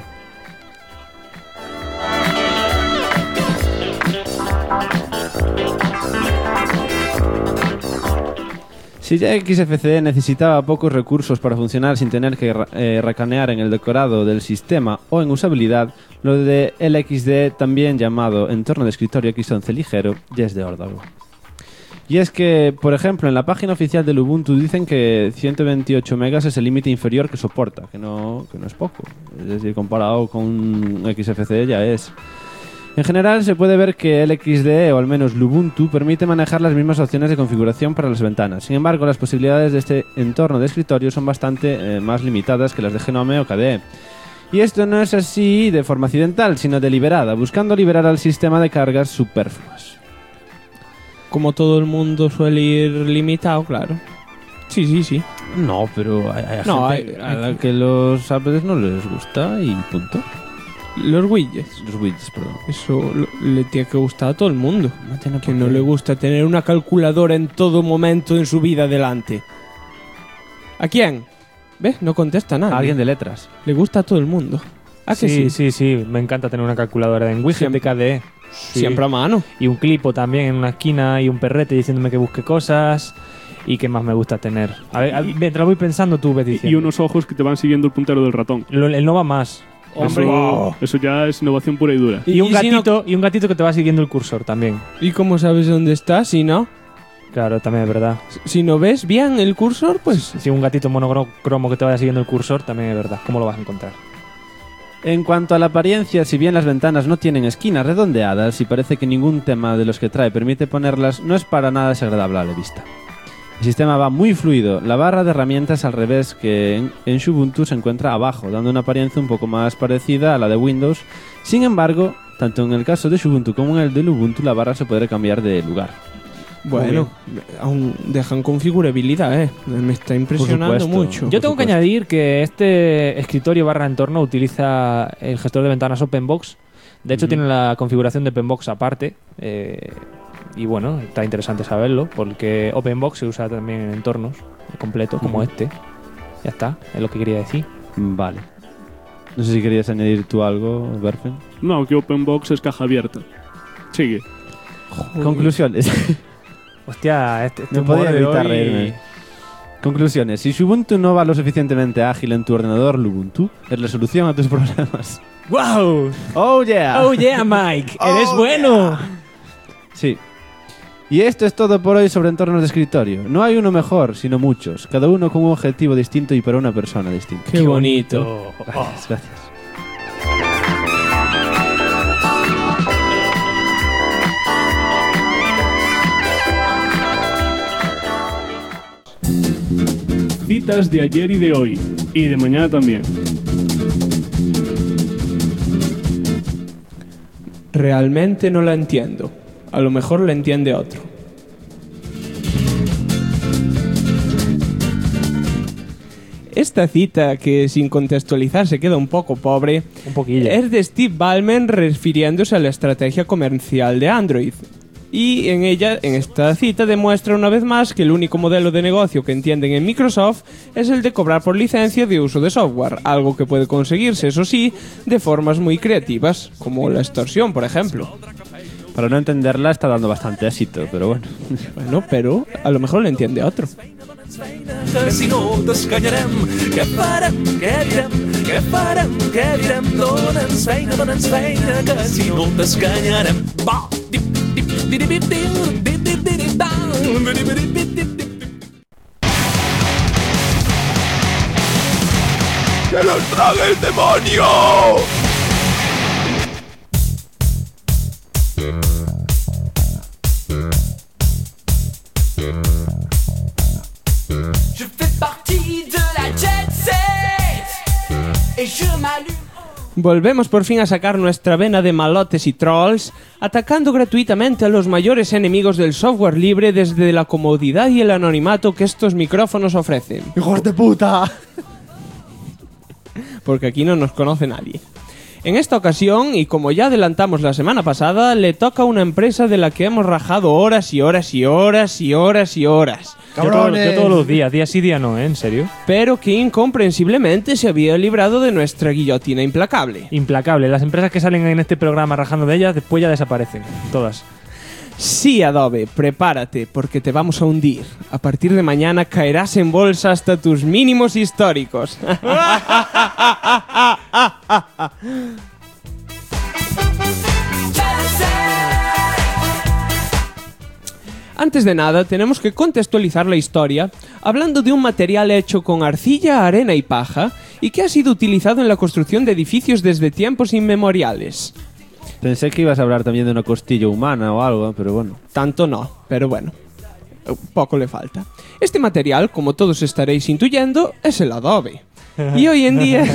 Si ya XFCE necesitaba pocos recursos para funcionar sin tener que racanear en el decorado del sistema o en usabilidad, lo de LXD, también llamado entorno de escritorio X11 ligero, ya es de órdago. Y es que, por ejemplo, en la página oficial del Ubuntu dicen que 128 megas es el límite inferior que soporta, que no es poco. Es decir, comparado con XFCE ya es. En general se puede ver que el XDE, o al menos Ubuntu, permite manejar las mismas opciones de configuración para las ventanas. Sin embargo, las posibilidades de este entorno de escritorio son bastante más limitadas que las de Genome o KDE. Y esto no es así de forma accidental, sino deliberada, buscando liberar al sistema de cargas superfluas. Como todo el mundo suele ir limitado, claro. Sí. No, pero hay No, gente a la que los applets no les gusta y punto. Los widgets. Los widgets, perdón. Eso le tiene que gustar a todo el mundo. No tiene Que por no qué. le gusta tener una calculadora en todo momento en su vida delante. ¿A quién? ¿Ves? No contesta nada. A alguien de letras. Le gusta a todo el mundo. ¿A que sí? Sí. Me encanta tener una calculadora en widget de KDE. Sí. Siempre a mano. Y un clipo también en una esquina y un perrete diciéndome que busque cosas. ¿Y qué más me gusta tener? A ver, mientras voy pensando, tú ves diciendo. Y unos ojos que te van siguiendo el puntero del ratón. El no va más. Hombre. Eso ya es innovación pura y dura. Y un si no- gatito que te va siguiendo el cursor también. ¿Y cómo sabes dónde está? Si no, Claro, también es verdad. si no ves bien el cursor, pues Si un gatito monocromo que te vaya siguiendo el cursor, también es verdad. ¿Cómo lo vas a encontrar? En cuanto a la apariencia, si bien las ventanas no tienen esquinas redondeadas y parece que ningún tema de los que trae permite ponerlas, no es para nada desagradable a la vista. El sistema va muy fluido, la barra de herramientas al revés que en Ubuntu se encuentra abajo, dando una apariencia un poco más parecida a la de Windows. Sin embargo, tanto en el caso de Ubuntu como en el del Ubuntu, la barra se podrá cambiar de lugar. bueno, aún dejan configurabilidad, me está impresionando supuesto. mucho. Yo tengo que añadir que este escritorio barra entorno utiliza el gestor de ventanas OpenBox. De hecho, tiene la configuración de OpenBox aparte. Y bueno, está interesante saberlo, porque OpenBox se usa también en entornos completos como este. Ya está, es lo que quería decir. Vale. No sé si querías añadir tú algo, Berfen. No, que OpenBox es caja abierta. Sigue. Conclusiones. Hostia, este No humor podía de evitar hoy- reírme. Conclusiones. Si Ubuntu no va lo suficientemente ágil en tu ordenador, Ubuntu es la solución a tus problemas. ¡Wow! ¡Oh, yeah! ¡Oh, yeah, Mike! ¡Eres bueno! Sí. Y esto es todo por hoy sobre entornos de escritorio. No hay uno mejor, sino muchos. Cada uno con un objetivo distinto y para una persona distinta. Qué bonito. Gracias, gracias. Citas de ayer y de hoy. Y de mañana también. Realmente no la entiendo. A lo mejor la entiende otro. Esta cita, que sin contextualizar se queda un poco pobre, Un poquillo. es de Steve Ballmer refiriéndose a la estrategia comercial de Android. Y en ella, en esta cita, demuestra una vez más que el único modelo de negocio que entienden en Microsoft es el de cobrar por licencia de uso de software, algo que puede conseguirse, eso sí, de formas muy creativas, como la extorsión, por ejemplo. Para no entenderla está dando bastante éxito, pero bueno. Bueno, pero a lo mejor lo entiende otro. Que si no t'escanyarem, què farem, què direm, què farem, què direm, dona'ns feina, que si no t'escanyarem. Va, dip, dip, dip, dip, dip, dip, dip, dip, down, dip, dip, dip, dip, dip. ¡Que los trague el demonio! Je fais partie de la jet set et je m'allume. Volvemos por fin a sacar nuestra vena de malotes y trolls, atacando gratuitamente a los mayores enemigos del software libre desde la comodidad y el anonimato que estos micrófonos ofrecen. ¡Hijos de puta! Porque aquí no nos conoce nadie. En esta ocasión, y como ya adelantamos la semana pasada, le toca a una empresa de la que hemos rajado horas y horas y horas y horas y horas. Yo todos los días, día sí, día no, ¿eh? En serio. Pero que incomprensiblemente se había librado de nuestra guillotina implacable. Implacable. Las empresas que salen en este programa rajando de ellas, después ya desaparecen. Todas. Sí, Adobe, prepárate, porque te vamos a hundir. A partir de mañana caerás en bolsa hasta tus mínimos históricos. Antes de nada, tenemos que contextualizar la historia hablando de un material hecho con arcilla, arena y paja y que ha sido utilizado en la construcción de edificios desde tiempos inmemoriales. Pensé que ibas a hablar también de una costilla humana o algo, pero bueno. Tanto no, pero bueno, poco le falta. Este material, como todos estaréis intuyendo, es el Adobe. Y hoy en día...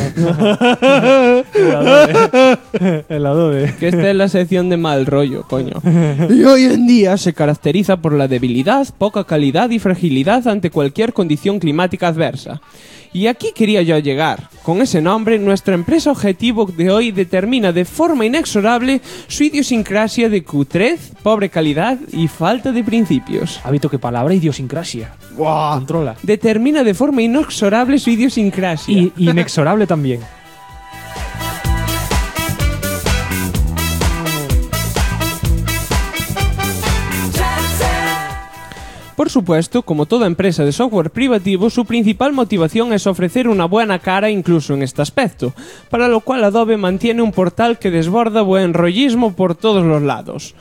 El Adobe. Que esta es la sección de mal rollo, coño. Y hoy en día se caracteriza por la debilidad, poca calidad y fragilidad ante cualquier condición climática adversa. Y aquí quería yo llegar. Con ese nombre, nuestra empresa objetivo de hoy determina de forma inexorable su idiosincrasia de cutrez, pobre calidad y falta de principios. ¿Ha visto qué palabra? Idiosincrasia. ¡Wow! Controla. Determina de forma inexorable su idiosincrasia. Y inexorable también. Por supuesto, como toda empresa de software privativo, su principal motivación es ofrecer una buena cara incluso en este aspecto, para lo cual Adobe mantiene un portal que desborda buen rollismo por todos los lados.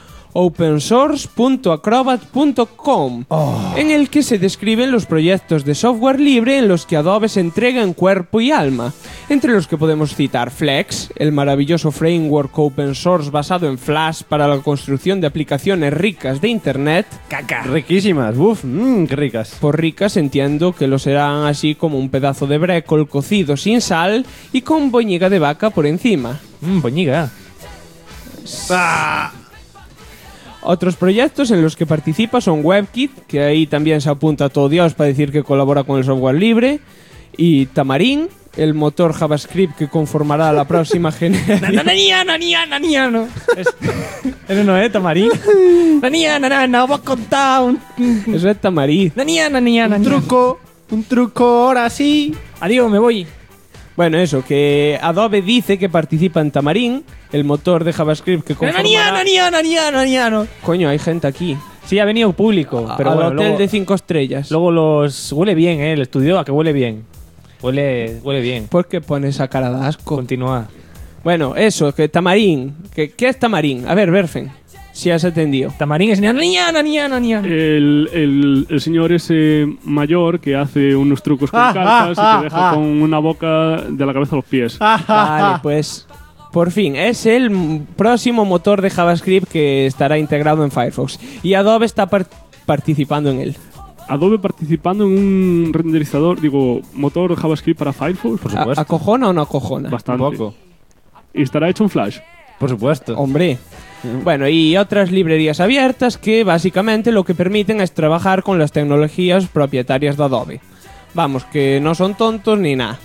opensource.acrobat.com, en el que se describen los proyectos de software libre en los que Adobe se entrega en cuerpo y alma, entre los que podemos citar Flex, el maravilloso framework open source basado en Flash para la construcción de aplicaciones ricas de Internet. ¡Caca! Riquísimas, ¡uf! ¡Qué ricas! Por ricas entiendo que lo serán así como un pedazo de brécol cocido sin sal y con boñiga de vaca por encima. Boñiga. ¡Ah! Otros proyectos en los que participa son WebKit, que ahí también se apunta todo Dios para decir que colabora con el software libre, y Tamarin, el motor JavaScript que conformará la próxima generación. Eso no es Tamarin. Vamos a contar un... Eso es Tamarin. Un truco, ahora sí. Adiós, me voy. Bueno, eso, que Adobe dice que participa en Tamarin, el motor de JavaScript que conformará... Coño, hay gente aquí. Sí, ha venido público. Pero al bueno, hotel luego, de 5 estrellas. Luego los... Huele bien, el estudio, a que huele bien. Huele bien. ¿Por qué pones esa cara de asco? Continúa. Bueno, eso, que Tamarin. ¿Qué es Tamarin? A ver, Berfen, si has atendido. Tamarin es... El señor ese mayor que hace unos trucos con cartas y te deja con una boca de la cabeza a los pies. Vale, pues... Por fin, es el próximo motor de JavaScript que estará integrado en Firefox. Y Adobe está participando en él. Adobe participando en un renderizador, motor JavaScript para Firefox. Por supuesto. ¿Acojona o no acojona? Bastante. Un poco. Y estará hecho en Flash. Por supuesto. Hombre. Bueno, y otras librerías abiertas que básicamente lo que permiten es trabajar con las tecnologías propietarias de Adobe. Vamos, que no son tontos ni nada.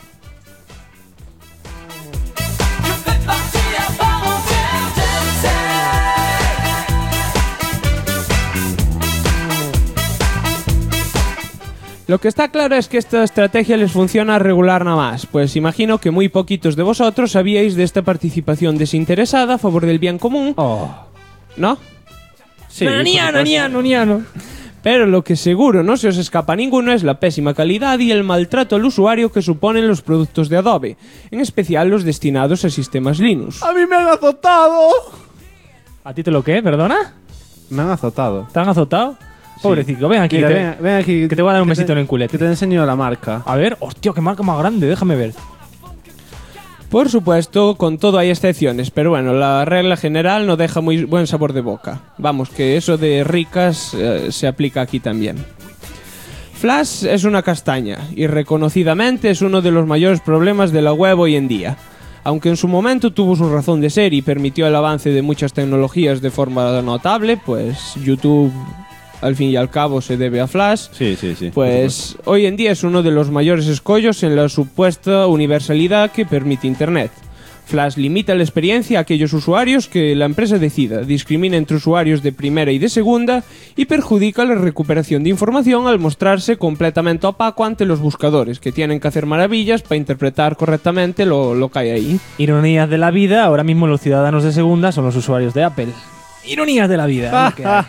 Lo que está claro es que esta estrategia les funciona regular nada más, pues imagino que muy poquitos de vosotros sabíais de esta participación desinteresada a favor del bien común. ¿No? Sí. No. Pero lo que seguro no se os escapa a ninguno es la pésima calidad y el maltrato al usuario que suponen los productos de Adobe, en especial los destinados a sistemas Linux. ¡A mí me han azotado! ¿A ti te lo qué? ¿Perdona? Me han azotado. ¿Te han azotado? Pobrecito, ven aquí. Mira, ven aquí. Que te voy a dar un besito en el culete. Que te enseño la marca. A ver, hostia, qué marca más grande, déjame ver. Por supuesto, con todo hay excepciones, pero bueno, la regla general no deja muy buen sabor de boca. Vamos, que eso de ricas se aplica aquí también. Flash es una castaña y reconocidamente es uno de los mayores problemas de la web hoy en día. Aunque en su momento tuvo su razón de ser y permitió el avance de muchas tecnologías de forma notable, pues YouTube al fin y al cabo se debe a Flash. Sí. Pues hoy en día es uno de los mayores escollos en la supuesta universalidad que permite Internet. Flash limita la experiencia a aquellos usuarios que la empresa decida, discrimina entre usuarios de primera y de segunda y perjudica la recuperación de información al mostrarse completamente opaco ante los buscadores, que tienen que hacer maravillas para interpretar correctamente lo que hay ahí. Ironías de la vida, ahora mismo los ciudadanos de segunda son los usuarios de Apple. Ironías de la vida. ¿No? ¿Qué hay?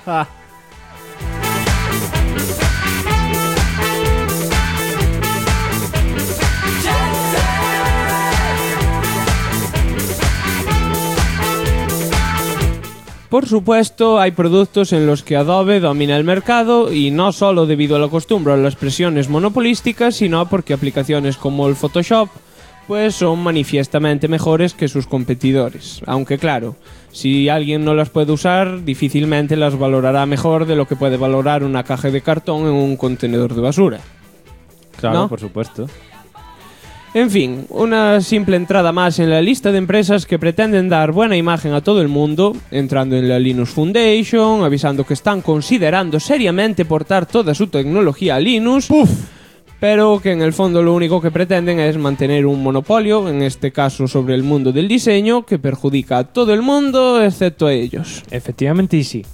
Por supuesto, hay productos en los que Adobe domina el mercado y no solo debido a la costumbre o a las presiones monopolísticas, sino porque aplicaciones como el Photoshop pues son manifiestamente mejores que sus competidores. Aunque claro, si alguien no las puede usar, difícilmente las valorará mejor de lo que puede valorar una caja de cartón en un contenedor de basura. Claro, ¿no? Por supuesto. En fin, una simple entrada más en la lista de empresas que pretenden dar buena imagen a todo el mundo, entrando en la Linux Foundation, avisando que están considerando seriamente portar toda su tecnología a Linux, pero que en el fondo lo único que pretenden es mantener un monopolio, en este caso sobre el mundo del diseño, que perjudica a todo el mundo excepto a ellos. Efectivamente y sí.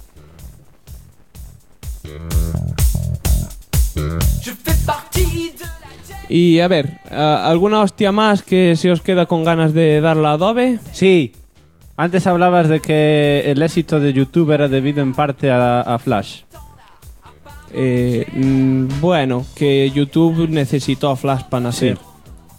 Y a ver, ¿alguna hostia más que se os queda con ganas de darle a Adobe? Sí. Antes hablabas de que el éxito de YouTube era debido en parte a Flash. Bueno, que YouTube necesitó a Flash para nacer. Sí.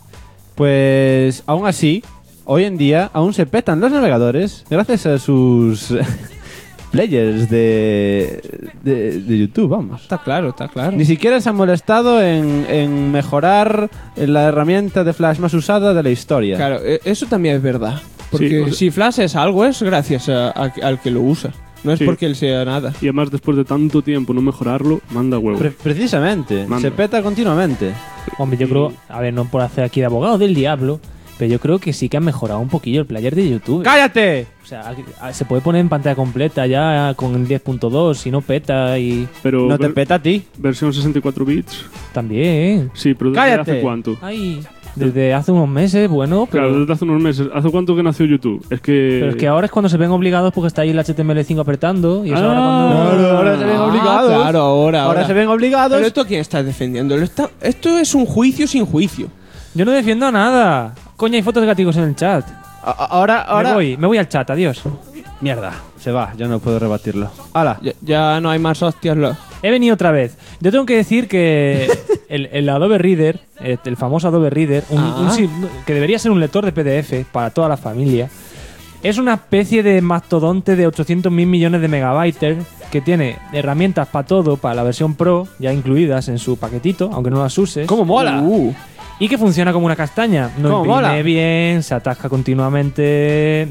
Pues aún así, hoy en día aún se petan los navegadores gracias a sus players de YouTube, vamos. Está claro, está claro. Ni siquiera se han molestado en mejorar la herramienta de Flash más usada de la historia. Claro, eso también es verdad. Porque Sí, si Flash es algo, es gracias al que lo usa. No es Sí. porque él sea nada. Y además, después de tanto tiempo no mejorarlo, manda huevo. Precisamente, Manda. se peta continuamente. Hombre, yo creo, a ver, no por hacer aquí de abogado del diablo, pero yo creo que sí que han mejorado un poquillo el player de YouTube. ¡Cállate! O sea, se puede poner en pantalla completa ya con el 10.2 si no peta y... Pero No te peta a ti. versión 64 bits. También. Sí, pero ¿desde ¡Cállate! hace cuánto? Ay, desde hace unos meses, bueno, pero... Claro, desde hace unos meses. ¿Hace cuánto que nació YouTube? Es que... Pero es que ahora es cuando se ven obligados porque está ahí el HTML5 apretando y eso ahora Ah, cuando... Claro, ahora se ven obligados. Claro, ahora se ven obligados. Pero esto, ¿quién está defendiendo? Esto es un juicio sin juicio. Yo no defiendo nada. Coño, hay fotos de gaticos en el chat. Ahora. Me voy al chat, adiós. Mierda, se va, ya no puedo rebatirlo. ¡Hala! Ya no hay más hostias. He venido otra vez. Yo tengo que decir que el Adobe Reader, el famoso Adobe Reader, que debería ser un lector de PDF para toda la familia, es una especie de mastodonte de 800.000 millones de megabytes que tiene herramientas para todo, para la versión Pro, ya incluidas en su paquetito, aunque no las uses. ¡Cómo mola! Y que funciona como una castaña. No ¿Cómo imprime mola? bien, se atasca continuamente.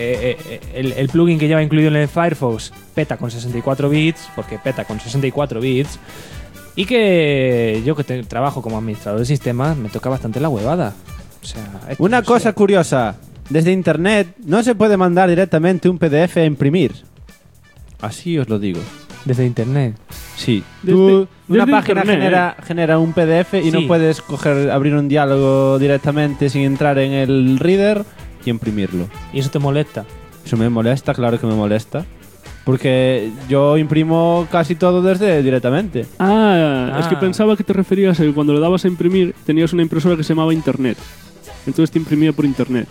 El plugin que lleva incluido en el Firefox peta con 64 bits, porque peta con 64 bits. Y que yo que trabajo como administrador de sistemas me toca bastante la huevada. O sea, Una cosa curiosa. Desde internet no se puede mandar directamente un PDF a imprimir. Así os lo digo. Desde internet. Sí. Desde Una página internet. genera un PDF y Sí. no puedes abrir un diálogo directamente sin entrar en el reader y imprimirlo. Y eso te molesta. Eso me molesta, claro que me molesta. Porque yo imprimo casi todo desde directamente. Es que pensaba que te referías a que cuando le dabas a imprimir tenías una impresora que se llamaba Internet. Entonces te imprimía por Internet.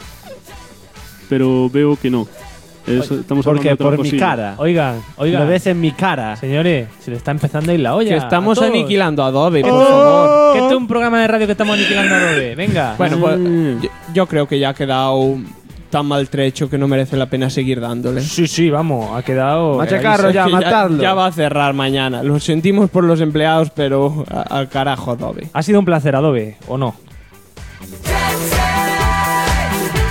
Pero veo que no. Estamos Porque hablando de otra por mi cosilla. cara. Oigan. Lo ves en mi cara. Señores, se le está empezando a ir la olla. Que estamos a todos. aniquilando a Adobe, por Oh. favor. Que esto es un programa de radio que estamos aniquilando a Adobe. Venga. Bueno, pues yo creo que ya ha quedado tan maltrecho que no merece la pena seguir dándole. Sí, vamos, ha quedado... Machacarro ya, Es que matadlo. ya va a cerrar mañana. Lo sentimos por los empleados, pero al carajo Adobe. Ha sido un placer, Adobe, ¿o no?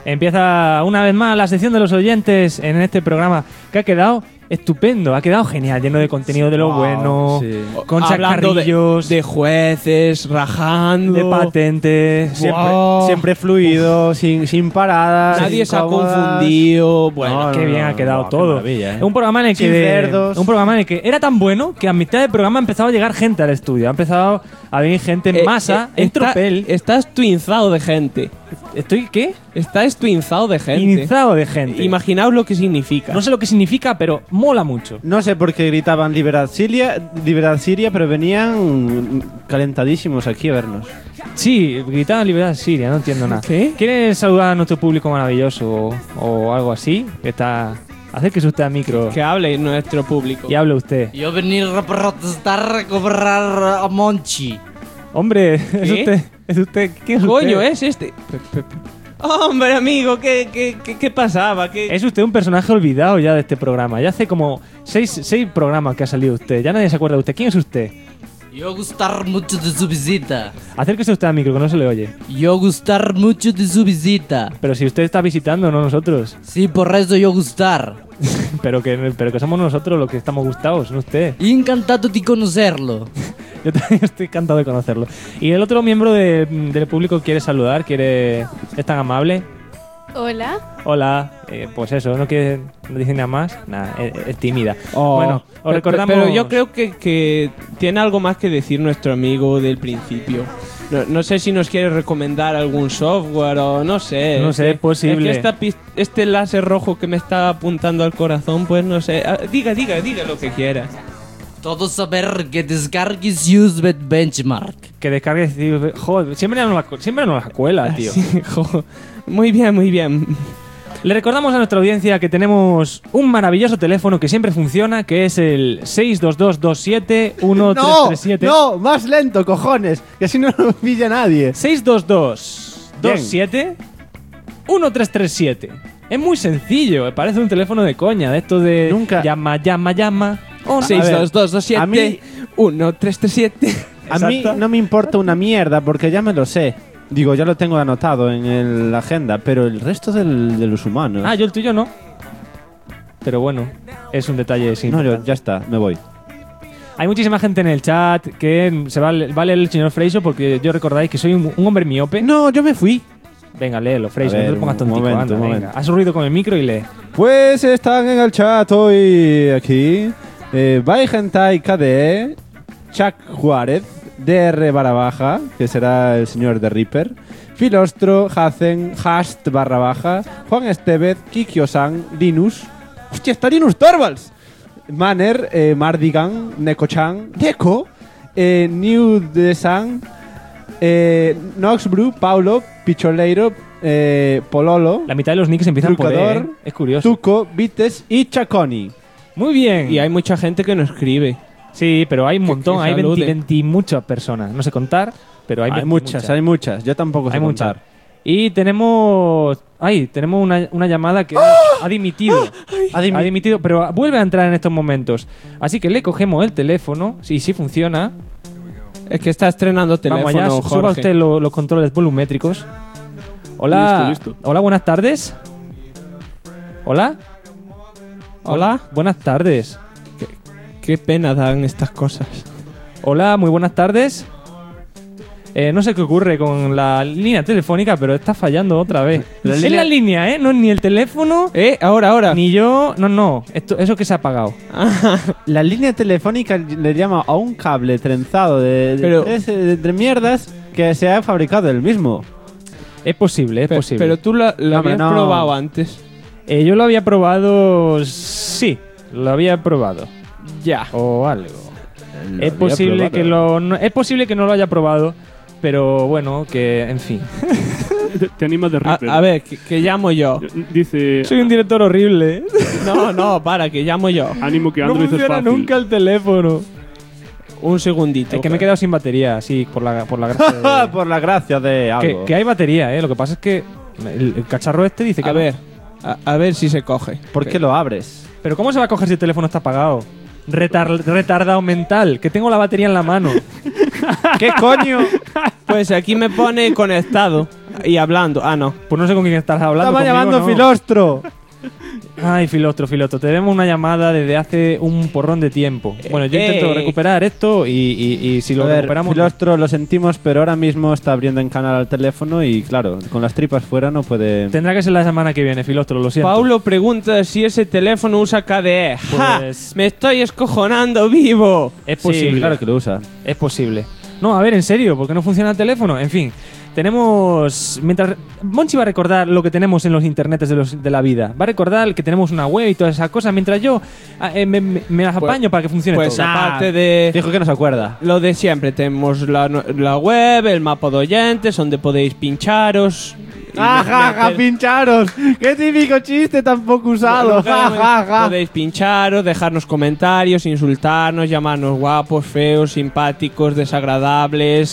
Empieza una vez más la sección de los oyentes en este programa que ha quedado estupendo, ha quedado genial, lleno de contenido de lo bueno, sí. con Hablando chascarrillos, de jueces, rajando, de patentes. Siempre fluido, sin paradas. Nadie se ha incómodas. confundido. Bueno, Qué bien ha quedado qué todo. maravilla, Es un programa en el Sin que cerdos. un programa en el que era tan bueno que a mitad del programa ha empezado a llegar gente al estudio, ha empezado a venir gente en masa, en tropel. Estás tuinzado de gente. ¿Estoy qué? Estás tuinzado de gente. Inizado de gente. Imaginaos lo que significa. No sé lo que significa, pero mola mucho. No sé por qué gritaban liberad Siria, pero venían calentadísimos aquí a vernos. Sí, gritaban libertad Siria, no entiendo nada. ¿Qué? ¿Quieren saludar a nuestro público maravilloso o algo así? Que está... Acérquese usted al micro Que hable nuestro público. y hable usted. Yo venir a protestar a cobrar a Monchi. Hombre, ¿Qué? es usted. ¿Quién es Coño, usted? es este. Hombre, amigo, ¿qué pasaba? ¿Qué? Es usted un personaje olvidado ya de este programa. Ya hace como seis programas que ha salido usted. Ya nadie se acuerda de usted. ¿Quién es usted? Yo gustar mucho de su visita. Acérquese usted al micro, que no se le oye. Yo gustar mucho de su visita. Pero si usted está visitando, no nosotros. Sí, por eso yo gustar. pero que somos nosotros los que estamos gustados, no usted. Encantado de conocerlo. Yo también estoy encantado de conocerlo. Y el otro miembro del público quiere saludar, es tan amable. Hola. Hola, pues eso, no quiere decir nada más. Nada, es tímida. Oh, Bueno, os recordamos. Pero yo creo que tiene algo más que decir nuestro amigo del principio. No sé si nos quiere recomendar algún software o no sé. No sé, es posible. Es que este láser rojo que me está apuntando al corazón, pues no sé. Diga lo que quiera. Todo saber que descargues Usebet Benchmark. Que descargues. Joder, siempre no la cuela, tío. Sí, muy bien. Le recordamos a nuestra audiencia que tenemos un maravilloso teléfono que siempre funciona, que es el 622271337. No, más lento, cojones, que así no lo pilla nadie. 622271337. Es muy sencillo, parece un teléfono de coña, de esto de Nunca. llama. Oh, 622271337. A mí no me importa una mierda porque ya me lo sé. Digo, ya lo tengo anotado en la agenda, pero el resto de los humanos... yo el tuyo no. Pero bueno, es un detalle sin No, importancia. ya está, me voy. Hay muchísima gente en el chat que va a leer el señor Freixo porque yo recordáis que soy un hombre miope. No, yo me fui. Venga, léelo, Freixo, A ver, no te pongas tontico, un anda, momento. venga. Haz ruido con el micro y lee. Pues están en el chat hoy aquí. Baigentai KDE, Chuck Juárez, DR barra baja, que será el señor de Reaper, Filostro, Hazen, Hast barra baja, Juan Estevez, Kikyo-san, Linus. ¡Hostia, está Linus Torvalds! Manner, Mardigan, Neko-chan, Neko, New Desan, Noxbrew, Paulo, Picholeiro, Pololo. La mitad de los nicks empiezan por Trucador, E, ¿eh? Es curioso. Tuco, Vites y Chaconi. Muy bien. Y hay mucha gente que nos escribe. Sí, pero hay un montón, que hay salude. 20 muchas personas. No sé contar, pero hay, Hay muchas. Yo tampoco sé Hay muchas. contar. Y tenemos una llamada que ha dimitido. Ha dimitido, pero vuelve a entrar en estos momentos. Así que le cogemos el teléfono, sí funciona. Es que está estrenando teléfono, Vamos allá, Jorge. suba usted los controles volumétricos. Hola. Listo. Hola, buenas tardes. Hola. Hola. Buenas tardes. Qué pena dan estas cosas. Hola, muy buenas tardes. No sé qué ocurre con la línea telefónica, pero está fallando otra vez. Es la línea, ¿eh? No, ni el teléfono. Ahora. Ni yo. No. Eso que se ha apagado. La línea telefónica le llama a un cable trenzado de mierdas que se ha fabricado el mismo. Es posible, es posible. Pero tú lo habías no. probado antes. Yo lo había probado. Sí, lo había probado. Ya. O algo. Es había posible probado. es posible que no lo haya probado, pero bueno, que en fin. Te animas de Reaper. A ver, que llamo yo. Dice... Soy un director horrible. No, que llamo yo. Ánimo que No Android es funciona fácil. nunca el teléfono. Un segundito. Es que me he quedado sin batería, sí, por la gracia de... Por la gracia de algo. que hay batería, Lo que pasa es que el cacharro este dice que A no. ver, a ver si se coge. ¿Por qué lo abres? Pero ¿cómo se va a coger si el teléfono está apagado? Retardado mental, que tengo la batería en la mano. ¿Qué coño? Pues aquí me pone conectado. Y hablando. Ah, no. Pues no sé con quién estás hablando. Estaba llamando no. Filostro. Ay, Filostro. Tenemos una llamada desde hace un porrón de tiempo. Bueno, yo intento recuperar esto y si lo recuperamos... Filostro, lo sentimos, pero ahora mismo está abriendo en canal al teléfono y claro, con las tripas fuera no puede... Tendrá que ser la semana que viene, Filostro, lo siento. Paulo pregunta si ese teléfono usa KDE. Pues- ¡Ja! ¡Me estoy escojonando vivo! Es posible. Sí, claro que lo usa. Es posible. No, a ver, en serio, ¿por qué no funciona el teléfono? En fin, tenemos... Mientras Monchi va a recordar lo que tenemos en los internets de la vida. Va a recordar que tenemos una web y todas esas cosas, mientras yo me las apaño para que funcione Pues todo. aparte de... Dijo que no se acuerda. Lo de siempre, tenemos la web, el mapa de oyentes, donde podéis pincharos. ¡Ja, pincharos! ¡Qué típico chiste tan poco usado! ¡Ja! Podéis pincharos, dejarnos comentarios, insultarnos, llamarnos guapos, feos, simpáticos, desagradables,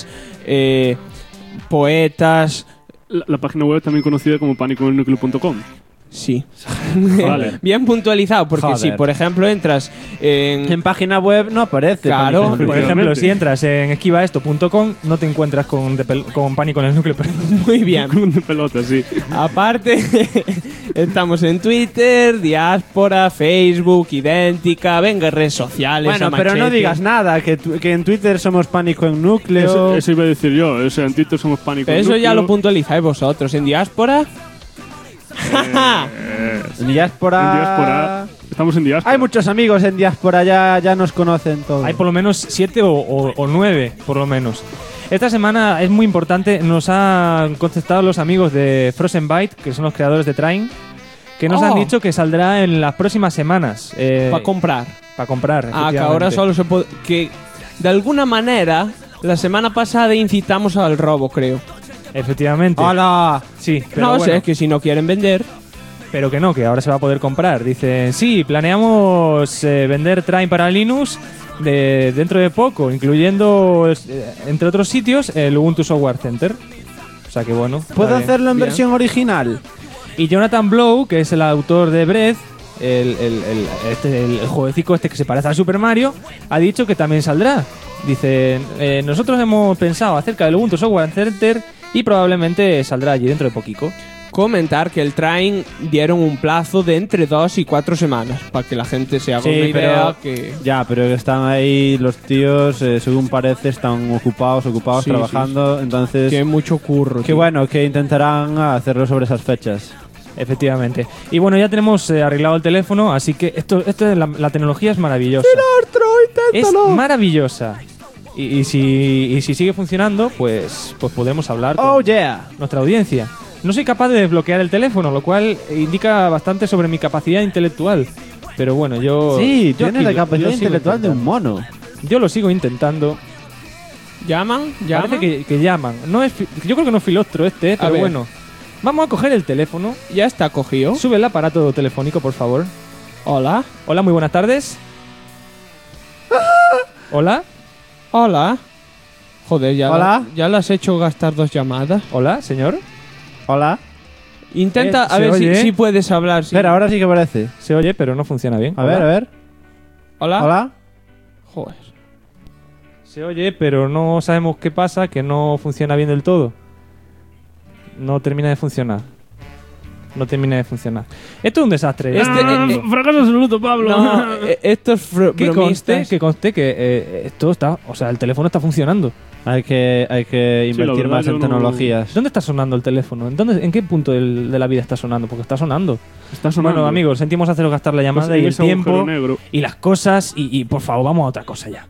poetas. La página web también conocida como panicoenelnucleo.com. Sí. Vale. Bien puntualizado, porque Joder. si, por ejemplo, entras En página web no aparece. Claro, Pánico en el Por Núcleo. ejemplo, si entras en esquivaesto.com, no te encuentras con Pánico en el Núcleo. muy bien. Con una pelota, sí. Aparte, estamos en Twitter, Diáspora, Facebook, Idéntica, venga, redes sociales. Bueno, a pero no machete. digas nada, que en Twitter somos Pánico en Núcleo. Eso iba a decir yo. O sea, en Twitter somos Pánico Pero en eso ya Núcleo. lo puntualizáis vosotros. En Diáspora. En Diáspora. En Diáspora. Estamos en Diáspora. Hay muchos amigos en Diáspora, ya nos conocen todos. Hay por lo menos 7 o 9, por lo menos. Esta semana es muy importante, nos han contestado los amigos de Frozen Byte, que son los creadores de Train, que nos han dicho que saldrá en las próximas semanas. Para comprar. Para comprar, Ah, que ahora efectivamente. solo se puede. Que de alguna manera, la semana pasada incitamos al robo, creo. Efectivamente. ¡Hola! Sí, pero No bueno, sé, es que si no quieren vender. pero que no, que ahora se va a poder comprar. Dicen, sí, planeamos vender Train para Linux dentro de poco, incluyendo, entre otros sitios, el Ubuntu Software Center. O sea que bueno. ¿Puedo está bien. hacerlo en Bien. versión original? Y Jonathan Blow, que es el autor de Breath, el jueguecito este que se parece a Super Mario, ha dicho que también saldrá. Dice, nosotros hemos pensado acerca del Ubuntu Software Center y probablemente saldrá allí dentro de poquito. Comentar que el Train dieron un plazo de entre 2 y 4 semanas para que la gente se haga una idea que... Ya, pero están ahí los tíos, según parece, están ocupados Sí, trabajando, entonces... Que hay mucho curro. Qué tío. bueno, que intentarán hacerlo sobre esas fechas. Efectivamente. Y bueno, ya tenemos arreglado el teléfono, así que esto es la tecnología es maravillosa. Es maravillosa. Y si sigue funcionando, pues podremos hablar con ¡Oh, yeah! nuestra audiencia. No soy capaz de desbloquear el teléfono, lo cual indica bastante sobre mi capacidad intelectual. Pero bueno, yo... Sí, yo tienes la sigo- capacidad yo sigo intelectual de un intentando. mono. Yo lo sigo intentando. ¿Llaman? Parece que llaman. No es yo creo que no es Filostro pero ver. bueno. Vamos a coger el teléfono. Ya está cogido. Sube el aparato telefónico, por favor. Hola. Hola, muy buenas tardes. Hola. Hola. Joder, Hola. ya le has hecho gastar 2 llamadas. Hola, señor. Hola. Intenta a ¿se ver oye? si puedes hablar. sí. Espera, ahora sí que parece. Se oye, pero no funciona bien. A ver, a ver. Hola. Hola. Joder. Se oye, pero no sabemos qué pasa, que no funciona bien del todo. No termina de funcionar. No termina de funcionar. Esto es un desastre. Fracaso absoluto, Pablo. No, esto es que bromistas. conste que esto está... O sea, el teléfono está funcionando. Hay que Sí, la invertir verdad, más yo en no- tecnologías. ¿Dónde está sonando el teléfono? ¿En qué punto de la vida está sonando? Porque está sonando. Está sonando. Bueno, amigos, sentimos haceros gastar la llamada Pues en y el ese agujero tiempo negro. y las cosas y por favor, vamos a otra cosa ya.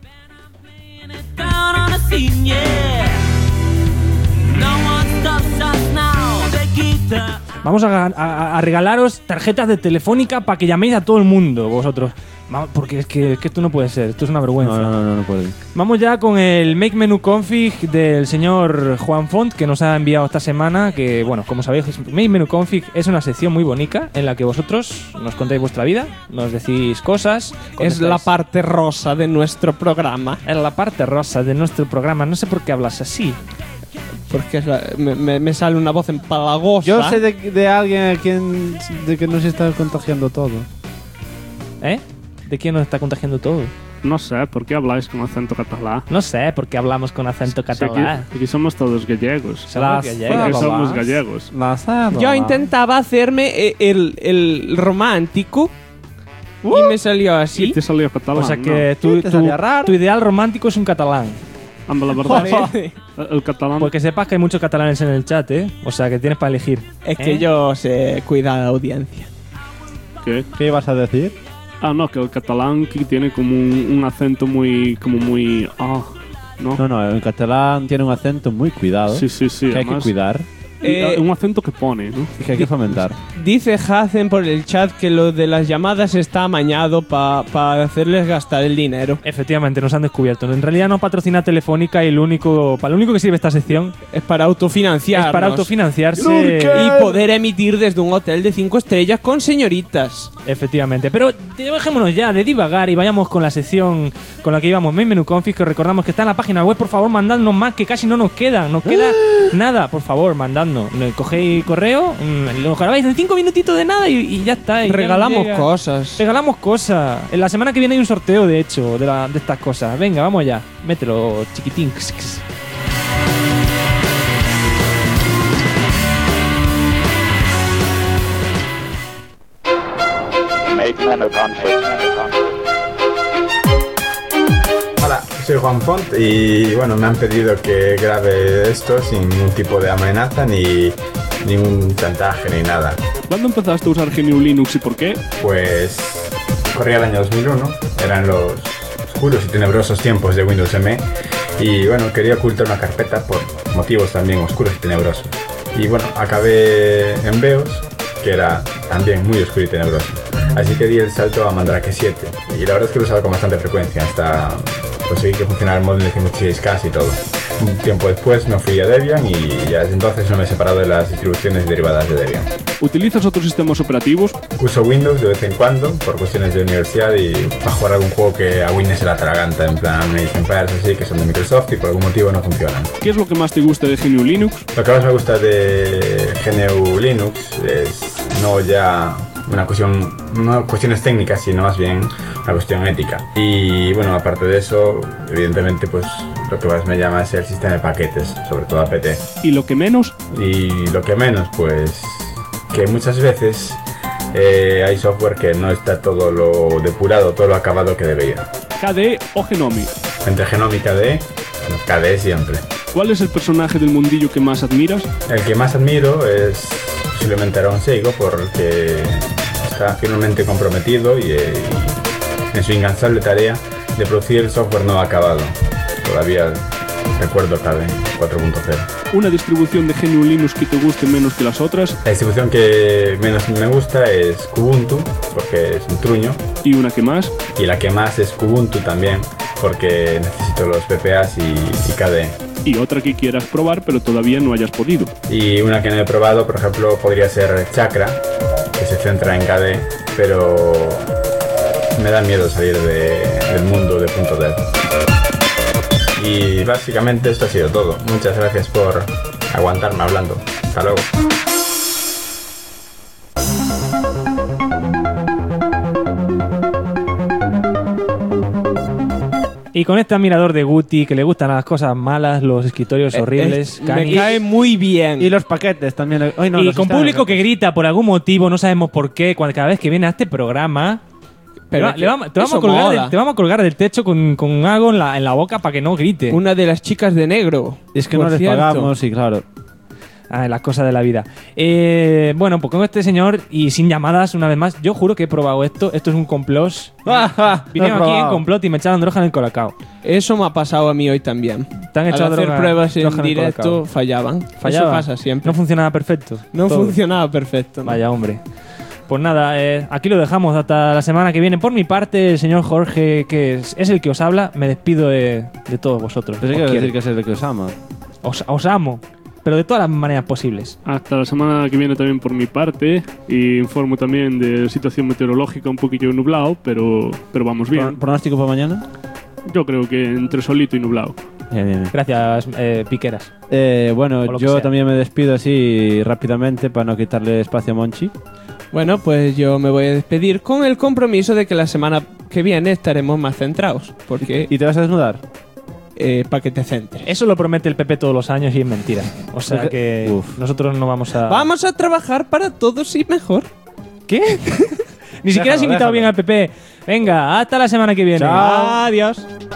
Vamos a regalaros tarjetas de Telefónica para que llaméis a todo el mundo, vosotros. Porque es que esto no puede ser, esto es una vergüenza. No puede. Vamos ya con el Make Menu Config del señor Juan Font, que nos ha enviado esta semana, que bueno, como sabéis, Make Menu Config es una sección muy bonita en la que vosotros nos contáis vuestra vida, nos decís cosas. Es la parte rosa de nuestro programa. Es la parte rosa de nuestro programa, no sé por qué hablas así. Porque me sale una voz empalagosa. Yo sé de alguien de que nos está contagiando todo. ¿Eh? ¿De quién nos está contagiando todo? No sé, ¿por qué habláis con acento catalán? No sé por qué hablamos con acento catalán. Aquí somos todos gallegos. Somos gallegos. Porque somos gallegos. Yo intentaba hacerme el romántico y me salió así. Y te salió catalán. O sea que tu ideal romántico es un catalán. La verdad. El catalán. Porque sepas que hay muchos catalanes en el chat, ¿eh? O sea que tienes para elegir. Es que yo sé cuidar a la audiencia. ¿Qué? ¿Qué ibas a decir? No, que el catalán que tiene como un acento muy... ¿no? No, el catalán tiene un acento muy cuidado. Sí, que hay que cuidar. Un acento que pone, ¿no? Y que hay que fomentar. Dice Hacen por el chat que lo de las llamadas está amañado para hacerles gastar el dinero. Efectivamente, nos han descubierto. En realidad no patrocina Telefónica y lo único que sirve esta sección es para autofinanciarnos. Es para autofinanciarse y poder emitir desde un hotel de 5 estrellas con señoritas. Efectivamente. Pero dejémonos ya de divagar y vayamos con la sección con la que íbamos, Main Menu Config, que recordamos que está en la página web. Por favor, mandadnos más, que casi no nos queda. Nos queda nada. Por favor, mandadnos. Cogéis correo, lo grabáis en 5 minutitos de nada y ya está. Y regalamos ya cosas. Regalamos cosas. En la semana que viene hay un sorteo, de hecho, de estas cosas. Venga, vamos ya. Mételo, chiquitín. Hola, soy Juan Font y bueno, me han pedido que grabe esto sin ningún tipo de amenaza ni ningún chantaje ni nada. ¿Cuándo empezaste a usar GNU Linux y por qué? Pues corría el año 2001, eran los oscuros y tenebrosos tiempos de Windows ME y bueno, quería ocultar una carpeta por motivos también oscuros y tenebrosos. Y bueno, acabé en BEOS, que era también muy oscuro y tenebroso. Así que di el salto a Mandrake 7 y la verdad es que lo usaba con bastante frecuencia hasta conseguir que funcionara el módem de 186K y todo. Un tiempo después me fui a Debian y ya desde entonces no me he separado de las distribuciones derivadas de Debian. ¿Utilizas otros sistemas operativos? Uso Windows de vez en cuando por cuestiones de universidad y para jugar algún juego que a Windows se la atraganta, en plan Age Empires así, que son de Microsoft y por algún motivo no funcionan. ¿Qué es lo que más te gusta de GNU Linux? Lo que más me gusta de GNU Linux es no ya no cuestiones técnicas, sino más bien una cuestión ética. Y bueno, aparte de eso, evidentemente, pues lo que más me llama es el sistema de paquetes, sobre todo apt. ¿Y lo que menos? Y lo que menos, pues que muchas veces hay software que no está todo lo depurado, todo lo acabado que debería. ¿KDE o Genome? Entre Genome y KDE, bueno, KDE siempre. ¿Cuál es el personaje del mundillo que más admiras? El que más admiro es posiblemente Aaron Seigo, porque está firmemente comprometido y en su incansable tarea de producir software no acabado. Todavía recuerdo KDE 4.0. ¿Una distribución de GNU Linux que te guste menos que las otras? La distribución que menos me gusta es Kubuntu, porque es un truño. ¿Y una que más? Y la que más es Kubuntu también, porque necesito los PPAs y KDE. Y otra que quieras probar pero todavía no hayas podido. Y una que no he probado, por ejemplo, podría ser Chakra, que se centra en KDE, pero me da miedo salir del mundo de .dev. Y básicamente esto ha sido todo. Muchas gracias por aguantarme hablando. Hasta luego. Y con este admirador de Guti, que le gustan las cosas malas, los escritorios horribles, me cae muy bien. Y los paquetes también. Y con público que grita por algún motivo, no sabemos por qué, cada vez que viene a este programa. Pero te vamos a colgar del techo con algo en la boca para que no grite. Una de las chicas de negro. Es que no les pagamos y claro. Las cosas de la vida. Bueno, pues con este señor y sin llamadas, una vez más, yo juro que he probado esto. Esto es un complot. Vinieron aquí en complot y me echaron droga en el colacao. Eso me ha pasado a mí hoy también. ¿Te han echado Al hacer pruebas en directo fallaban. Eso pasa siempre. No funcionaba perfecto. Funcionaba perfecto. ¿No? Vaya, hombre. Pues nada, aquí lo dejamos hasta la semana que viene. Por mi parte, el señor Jorge, que es el que os habla, me despido de todos vosotros. Pero quiero decir que es el que os ama. Os amo, pero de todas las maneras posibles. Hasta la semana que viene también por mi parte. Y informo también de la situación meteorológica un poquillo nublado, pero vamos bien. ¿Pronóstico para mañana? Yo creo que entre solito y nublado. Bien. Gracias, Piqueras. Bueno, yo también me despido así rápidamente para no quitarle espacio a Monchi. Bueno, pues yo me voy a despedir con el compromiso de que la semana que viene estaremos más centrados. Porque ¿Y te vas a desnudar? Para que te centres. Eso lo promete el PP todos los años y es mentira. O sea Porque- que Uf. nosotros no vamos a... Vamos a trabajar para todos y mejor. ¿Qué? Ni siquiera has Déjalo, invitado déjalo. bien al PP. Venga, hasta la semana que viene. Chao. Adiós.